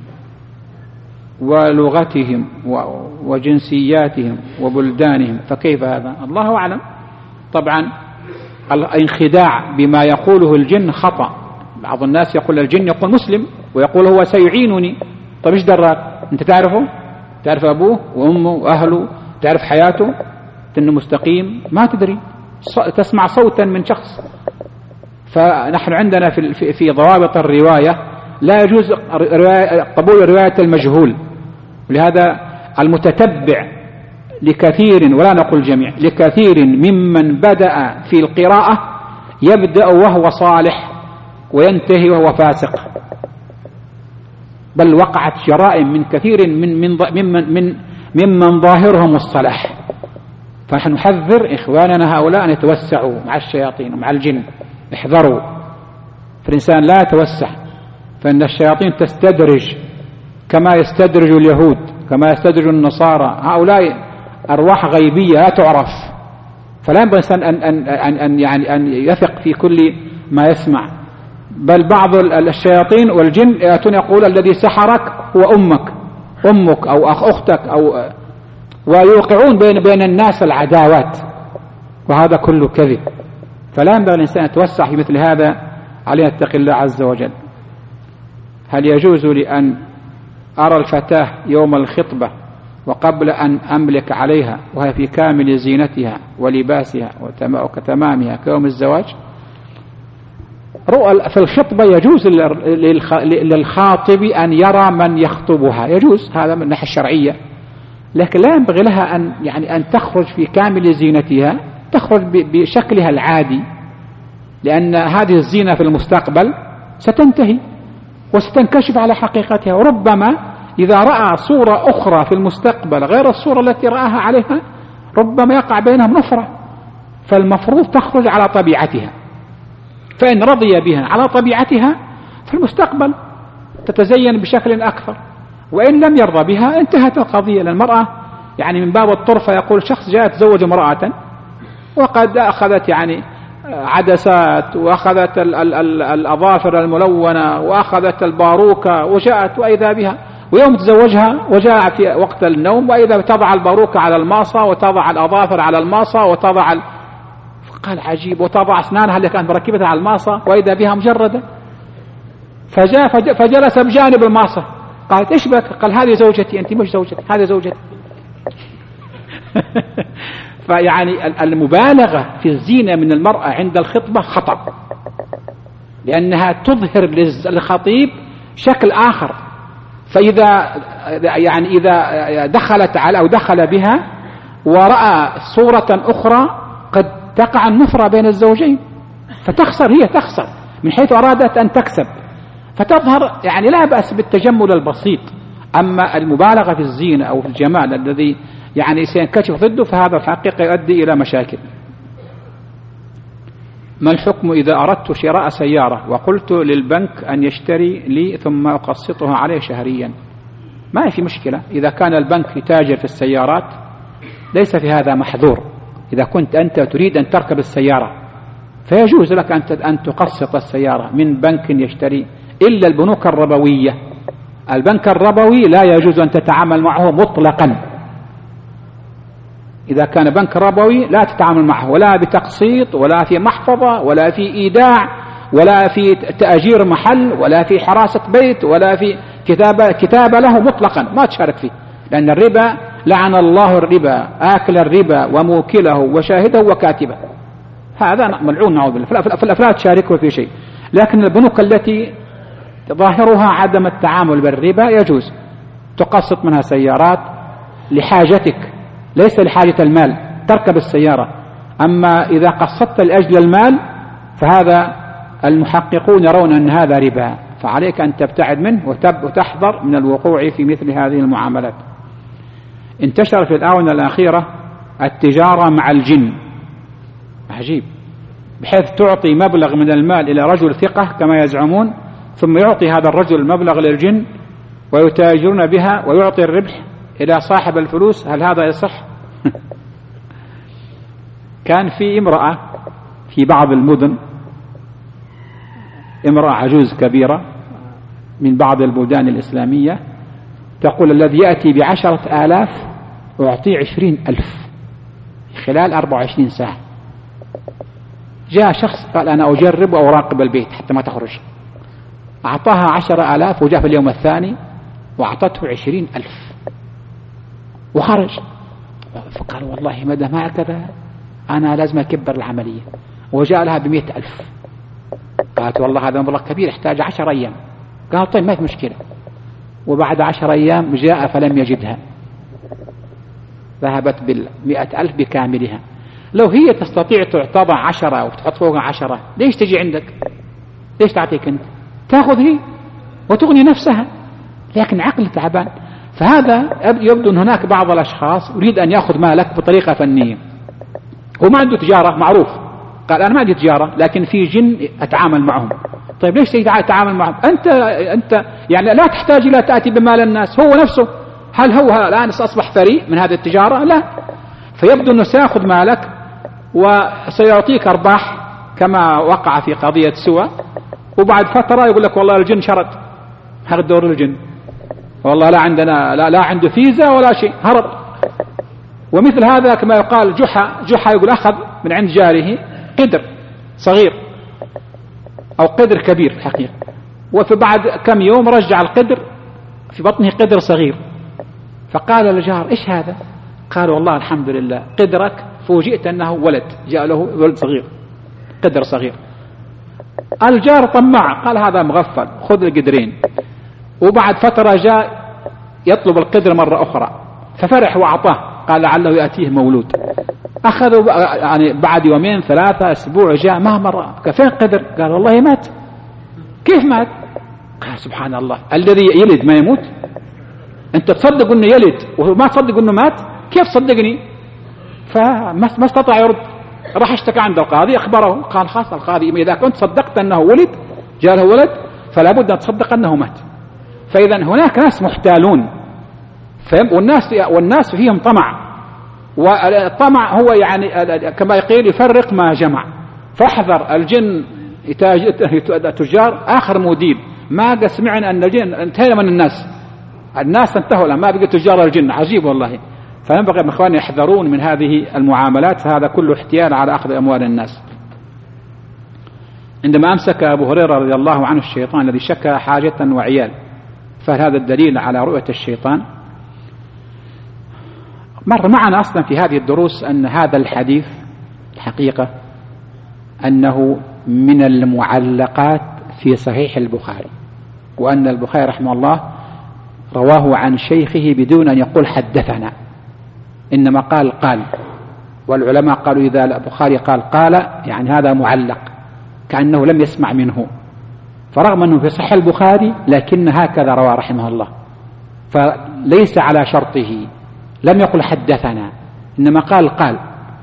Speaker 1: ولغتهم وجنسياتهم وبلدانهم، فكيف هذا؟ الله أعلم. طبعا الانخداع بما يقوله الجن خطأ. بعض الناس يقول الجن يقول مسلم ويقول هو سيعينني. طب إيش دراك؟ أنت تعرفه؟ تعرف أبوه وأمه وأهله؟ تعرف حياته أنه مستقيم؟ ما تدري، تسمع صوتا من شخص. فنحن عندنا في ضوابط الرواية لا يجوز قبول رواية المجهول، ولهذا المتتبع لكثير، ولا نقول جميع، لكثير ممن بدأ في القراءة يبدأ وهو صالح وينتهي وهو فاسق، بل وقعت جرائم من كثير ممن ظاهرهم الصلاح. فنحن نحذر إخواننا هؤلاء أن يتوسعوا مع الشياطين ومع الجن، احذروا. فالإنسان لا يتوسع، فإن الشياطين تستدرج كما يستدرج اليهود، كما يستدرج النصارى. هؤلاء أرواح غيبية لا تعرف، فلا ينبغي الإنسان أن يثق في كل ما يسمع. بل بعض الشياطين والجن يأتون يقول الذي سحرك هو أمك أو أختك، ويوقعون بين الناس العداوات، وهذا كله كذب. فلا ينبغي الإنسان يتوسع في مثل هذا، عليه يتقي الله عز وجل. هل يجوز لي أن أرى الفتاة يوم الخطبة وقبل أن أملك عليها وهي في كامل زينتها ولباسها وتمامها كيوم الزواج؟ رؤى في الخطبة يجوز للخاطب أن يرى من يخطبها، يجوز هذا من الناحية الشرعية، لكن لا ينبغي لها أن تخرج في كامل زينتها، تخرج بشكلها العادي، لأن هذه الزينة في المستقبل ستنتهي وستنكشف على حقيقتها. وربما إذا رأى صورة أخرى في المستقبل غير الصورة التي رآها عليها ربما يقع بينهم نفرة، فالمفروض تخرج على طبيعتها. فإن رضي بها على طبيعتها في المستقبل تتزين بشكل أكثر، وإن لم يرضى بها انتهت القضية. للمرأة يعني من باب الطرفة يقول شخص جاء يتزوج امرأة وقد أخذت يعني عدسات وأخذت الأظافر الملونة وأخذت الباروكة وجاءت وإذا بها، ويوم تزوجها وجاء في وقت النوم وإذا تضع الباروكة على الماصة وتضع الأظافر على الماصة وتضع قال عجيب، وتضع أسنانها اللي كانت مركبتها على الماصة وإذا بها مجردة. فجلس بجانب الماصة، قالت إيش بك؟ قال هذه زوجتي. أنت مش زوجتي، هذه زوجتي. فيعني المبالغة في الزينة من المرأة عند الخطبة خطأ، لأنها تظهر للخطيب شكل آخر. فإذا يعني إذا دخلت على أو دخل بها ورأى صورة أخرى قد تقع النفرة بين الزوجين، فتخسر، هي تخسر من حيث أرادت أن تكسب، فتظهر. يعني لا بأس بالتجمل البسيط، أما المبالغة في الزينة أو في الجمال الذي يعني سينكشف ضده فهذا الحقيقة يؤدي إلى مشاكل. ما الحكم إذا أردت شراء سيارة وقلت للبنك أن يشتري لي ثم أقسطها عليه شهريا؟ ما في مشكلة إذا كان البنك يتاجر في السيارات، ليس في هذا محذور. إذا كنت أنت تريد أن تركب السيارة فيجوز لك أن تقسط السيارة من بنك يشتري، إلا البنوك الربوية. البنك الربوي لا يجوز أن تتعامل معه مطلقا. إذا كان بنك ربوي لا تتعامل معه، ولا بتقسيط ولا في محفظة ولا في إيداع ولا في تأجير محل ولا في حراسة بيت ولا في كتابة له مطلقا، ما تشارك فيه، لأن الربا لعن الله الربا آكل الربا وموكله وشاهده وكاتبه. هذا ملعون نعوذ بالله. فلا تشاركه في شيء. لكن البنوك التي ظاهرها عدم التعامل بالربا يجوز، تقسط منها سيارات لحاجتك ليس لحاجة المال، تركب السيارة. أما إذا قسطت لأجل المال فهذا المحققون يرون أن هذا ربا، فعليك أن تبتعد منه وتحذر من الوقوع في مثل هذه المعاملات. انتشر في الآونة الأخيرة التجارة مع الجن، عجيب، بحيث تعطي مبلغ من المال إلى رجل ثقة كما يزعمون، ثم يعطي هذا الرجل المبلغ للجن ويتاجرون بها ويعطي الربح إلى صاحب الفلوس. هل هذا يصح؟ كان في امرأة في بعض المدن، امرأة عجوز كبيرة من بعض البلدان الإسلامية، تقول الذي يأتي ب10,000 أعطيه 20,000 خلال 24 ساعة. جاء شخص قال أنا أجرب وأراقب البيت حتى ما تخرج، أعطاها 10,000 وجاء في اليوم الثاني وأعطته 20,000 وخرج. فقال والله ما دام هكذا أنا لازم أكبر العملية، وجاء لها ب100,000. قالت والله هذا مبلغ كبير يحتاج 10 أيام. قال طيب ما في مشكلة. وبعد 10 أيام جاء فلم يجدها، ذهبت بال100,000 بكاملها. لو هي تستطيع تعتبر 10 وتحط فوقها 10 ليش تجي عندك؟ ليش تعطيك أنت؟ تأخذ هي وتغني نفسها، لكن عقل تعبان. فهذا يبدو أن هناك بعض الأشخاص يريد أن يأخذ مالك بطريقة فنية، هو ما عنده تجارة معروف، قال أنا ما عندي تجارة لكن في جن أتعامل معهم. طيب ليش تتعامل معهم؟ أنت يعني لا تحتاج إلى تأتي بمال الناس، هو نفسه هل هو الآن أصبح ثري من هذه التجارة؟ لا. فيبدو أنه سيأخذ مالك وسيعطيك أرباح كما وقع في قضية سوى، وبعد فترة يقول لك والله الجن شرد، هرب دور الجن، والله لا عندنا لا عنده فيزا ولا شيء، هرب. ومثل هذا كما يقال جحا يقول أخذ من عند جاره قدر صغير أو قدر كبير الحقيقة، وفي بعد كم يوم رجع القدر في بطنه قدر صغير. فقال للجار إيش هذا؟ قال والله الحمد لله قدرك فوجئت أنه ولد، جاء له ولد صغير قدر صغير. الجار طمع قال هذا مغفل خذ القدرين. وبعد فترة جاء يطلب القدر مرة أخرى ففرح وأعطاه، قال لعله يأتيه مولود. أخذوا يعني بعد يومين 3 أسبوع جاء ما مرة فين قدر؟ قال والله مات. كيف مات؟ قال سبحان الله الذي يلد ما يموت؟ أنت تصدق أنه يلد وما تصدق أنه مات؟ كيف تصدقني؟ فما استطاع يرد، راح اشتكى عند القاضي أخبره، قال خلاص القاضي إذا كنت صدقت أنه ولد جاء له ولد فلا بد أن تصدق أنه مات. فإذا هناك ناس محتالون والناس فيهم طمع، والطمع هو يعني كما يقول يفرق ما جمع. فاحذر الجن تجار آخر مدير ما سمعنا أن الجن انتهى من الناس انتهوا الآن ما بقى تجار الجن، عجيب والله. فينبغي من إخواننا يحذرون من هذه المعاملات، فهذا كله احتيال على أخذ أموال الناس. عندما أمسك أبو هريرة رضي الله عنه الشيطان الذي شكى حاجة وعيال، فهل هذا الدليل على رؤية الشيطان؟ مر معنا أصلا في هذه الدروس أن هذا الحديث الحقيقة أنه من المعلقات في صحيح البخاري، وأن البخاري رحمه الله رواه عن شيخه بدون أن يقول حدثنا، إنما قال. والعلماء قالوا إذا البخاري قال يعني هذا معلق كأنه لم يسمع منه، فرغم أنه في صحيح البخاري لكن هكذا رواه رحمه الله، فليس على شرطه، لم يقل حدثنا إنما قال.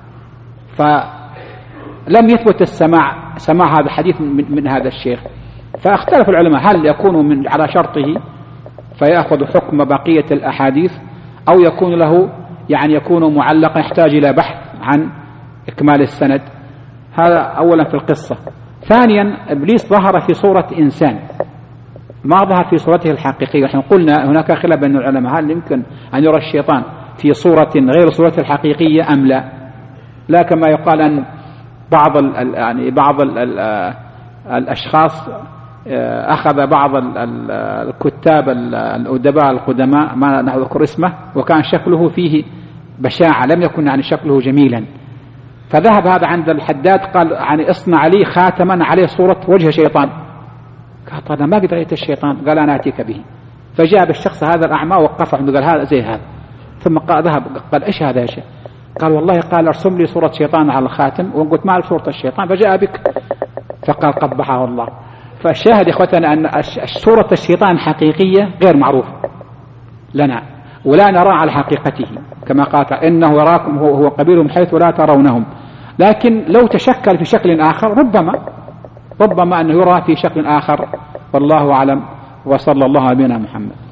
Speaker 1: فلم يثبت سماع هذا الحديث من هذا الشيخ. فاختلف العلماء هل يكون على شرطه فيأخذ حكم بقية الأحاديث أو يكون له يعني يكون معلقا يحتاج إلى بحث عن إكمال السند. هذا أولا في القصة. ثانيا إبليس ظهر في صورة إنسان ما ظهر في صورته الحقيقية. نحن قلنا هناك خلاف بين العلماء هل يمكن أن يرى الشيطان في صورة غير صورته الحقيقية أم لا كما يقال أن بعض الأشخاص أخذ بعض الكتاب الأدباء القدماء ما نذكر اسمه، وكان شكله فيه بشاعة، لم يكن يعني شكله جميلا، فذهب هذا عند الحداد قال يعني اصنع لي خاتما عليه صورة وجه شيطان. قال طيب ما قد رأيت الشيطان، قال أنا أتيك به. فجاء بالشخص هذا الأعمى وقفه عنده، قال هذا زي هذا، ثم ذهب قال إيش هذا يا شيخ؟ قال والله قال ارسم لي صورة شيطان على الخاتم، وقلت ما أعرف صورة الشيطان، فجاء بك. فقال قبحه الله. فالشاهد إخوتنا أن صورة الشيطان حقيقية غير معروفة لنا، ولا نرى على حقيقته، كما قال إنه يراكم هو قبيل من حيث لا ترونهم، لكن لو تشكل في شكل آخر ربما أنه يرى في شكل آخر، والله أعلم، وصلى الله على نبينا محمد.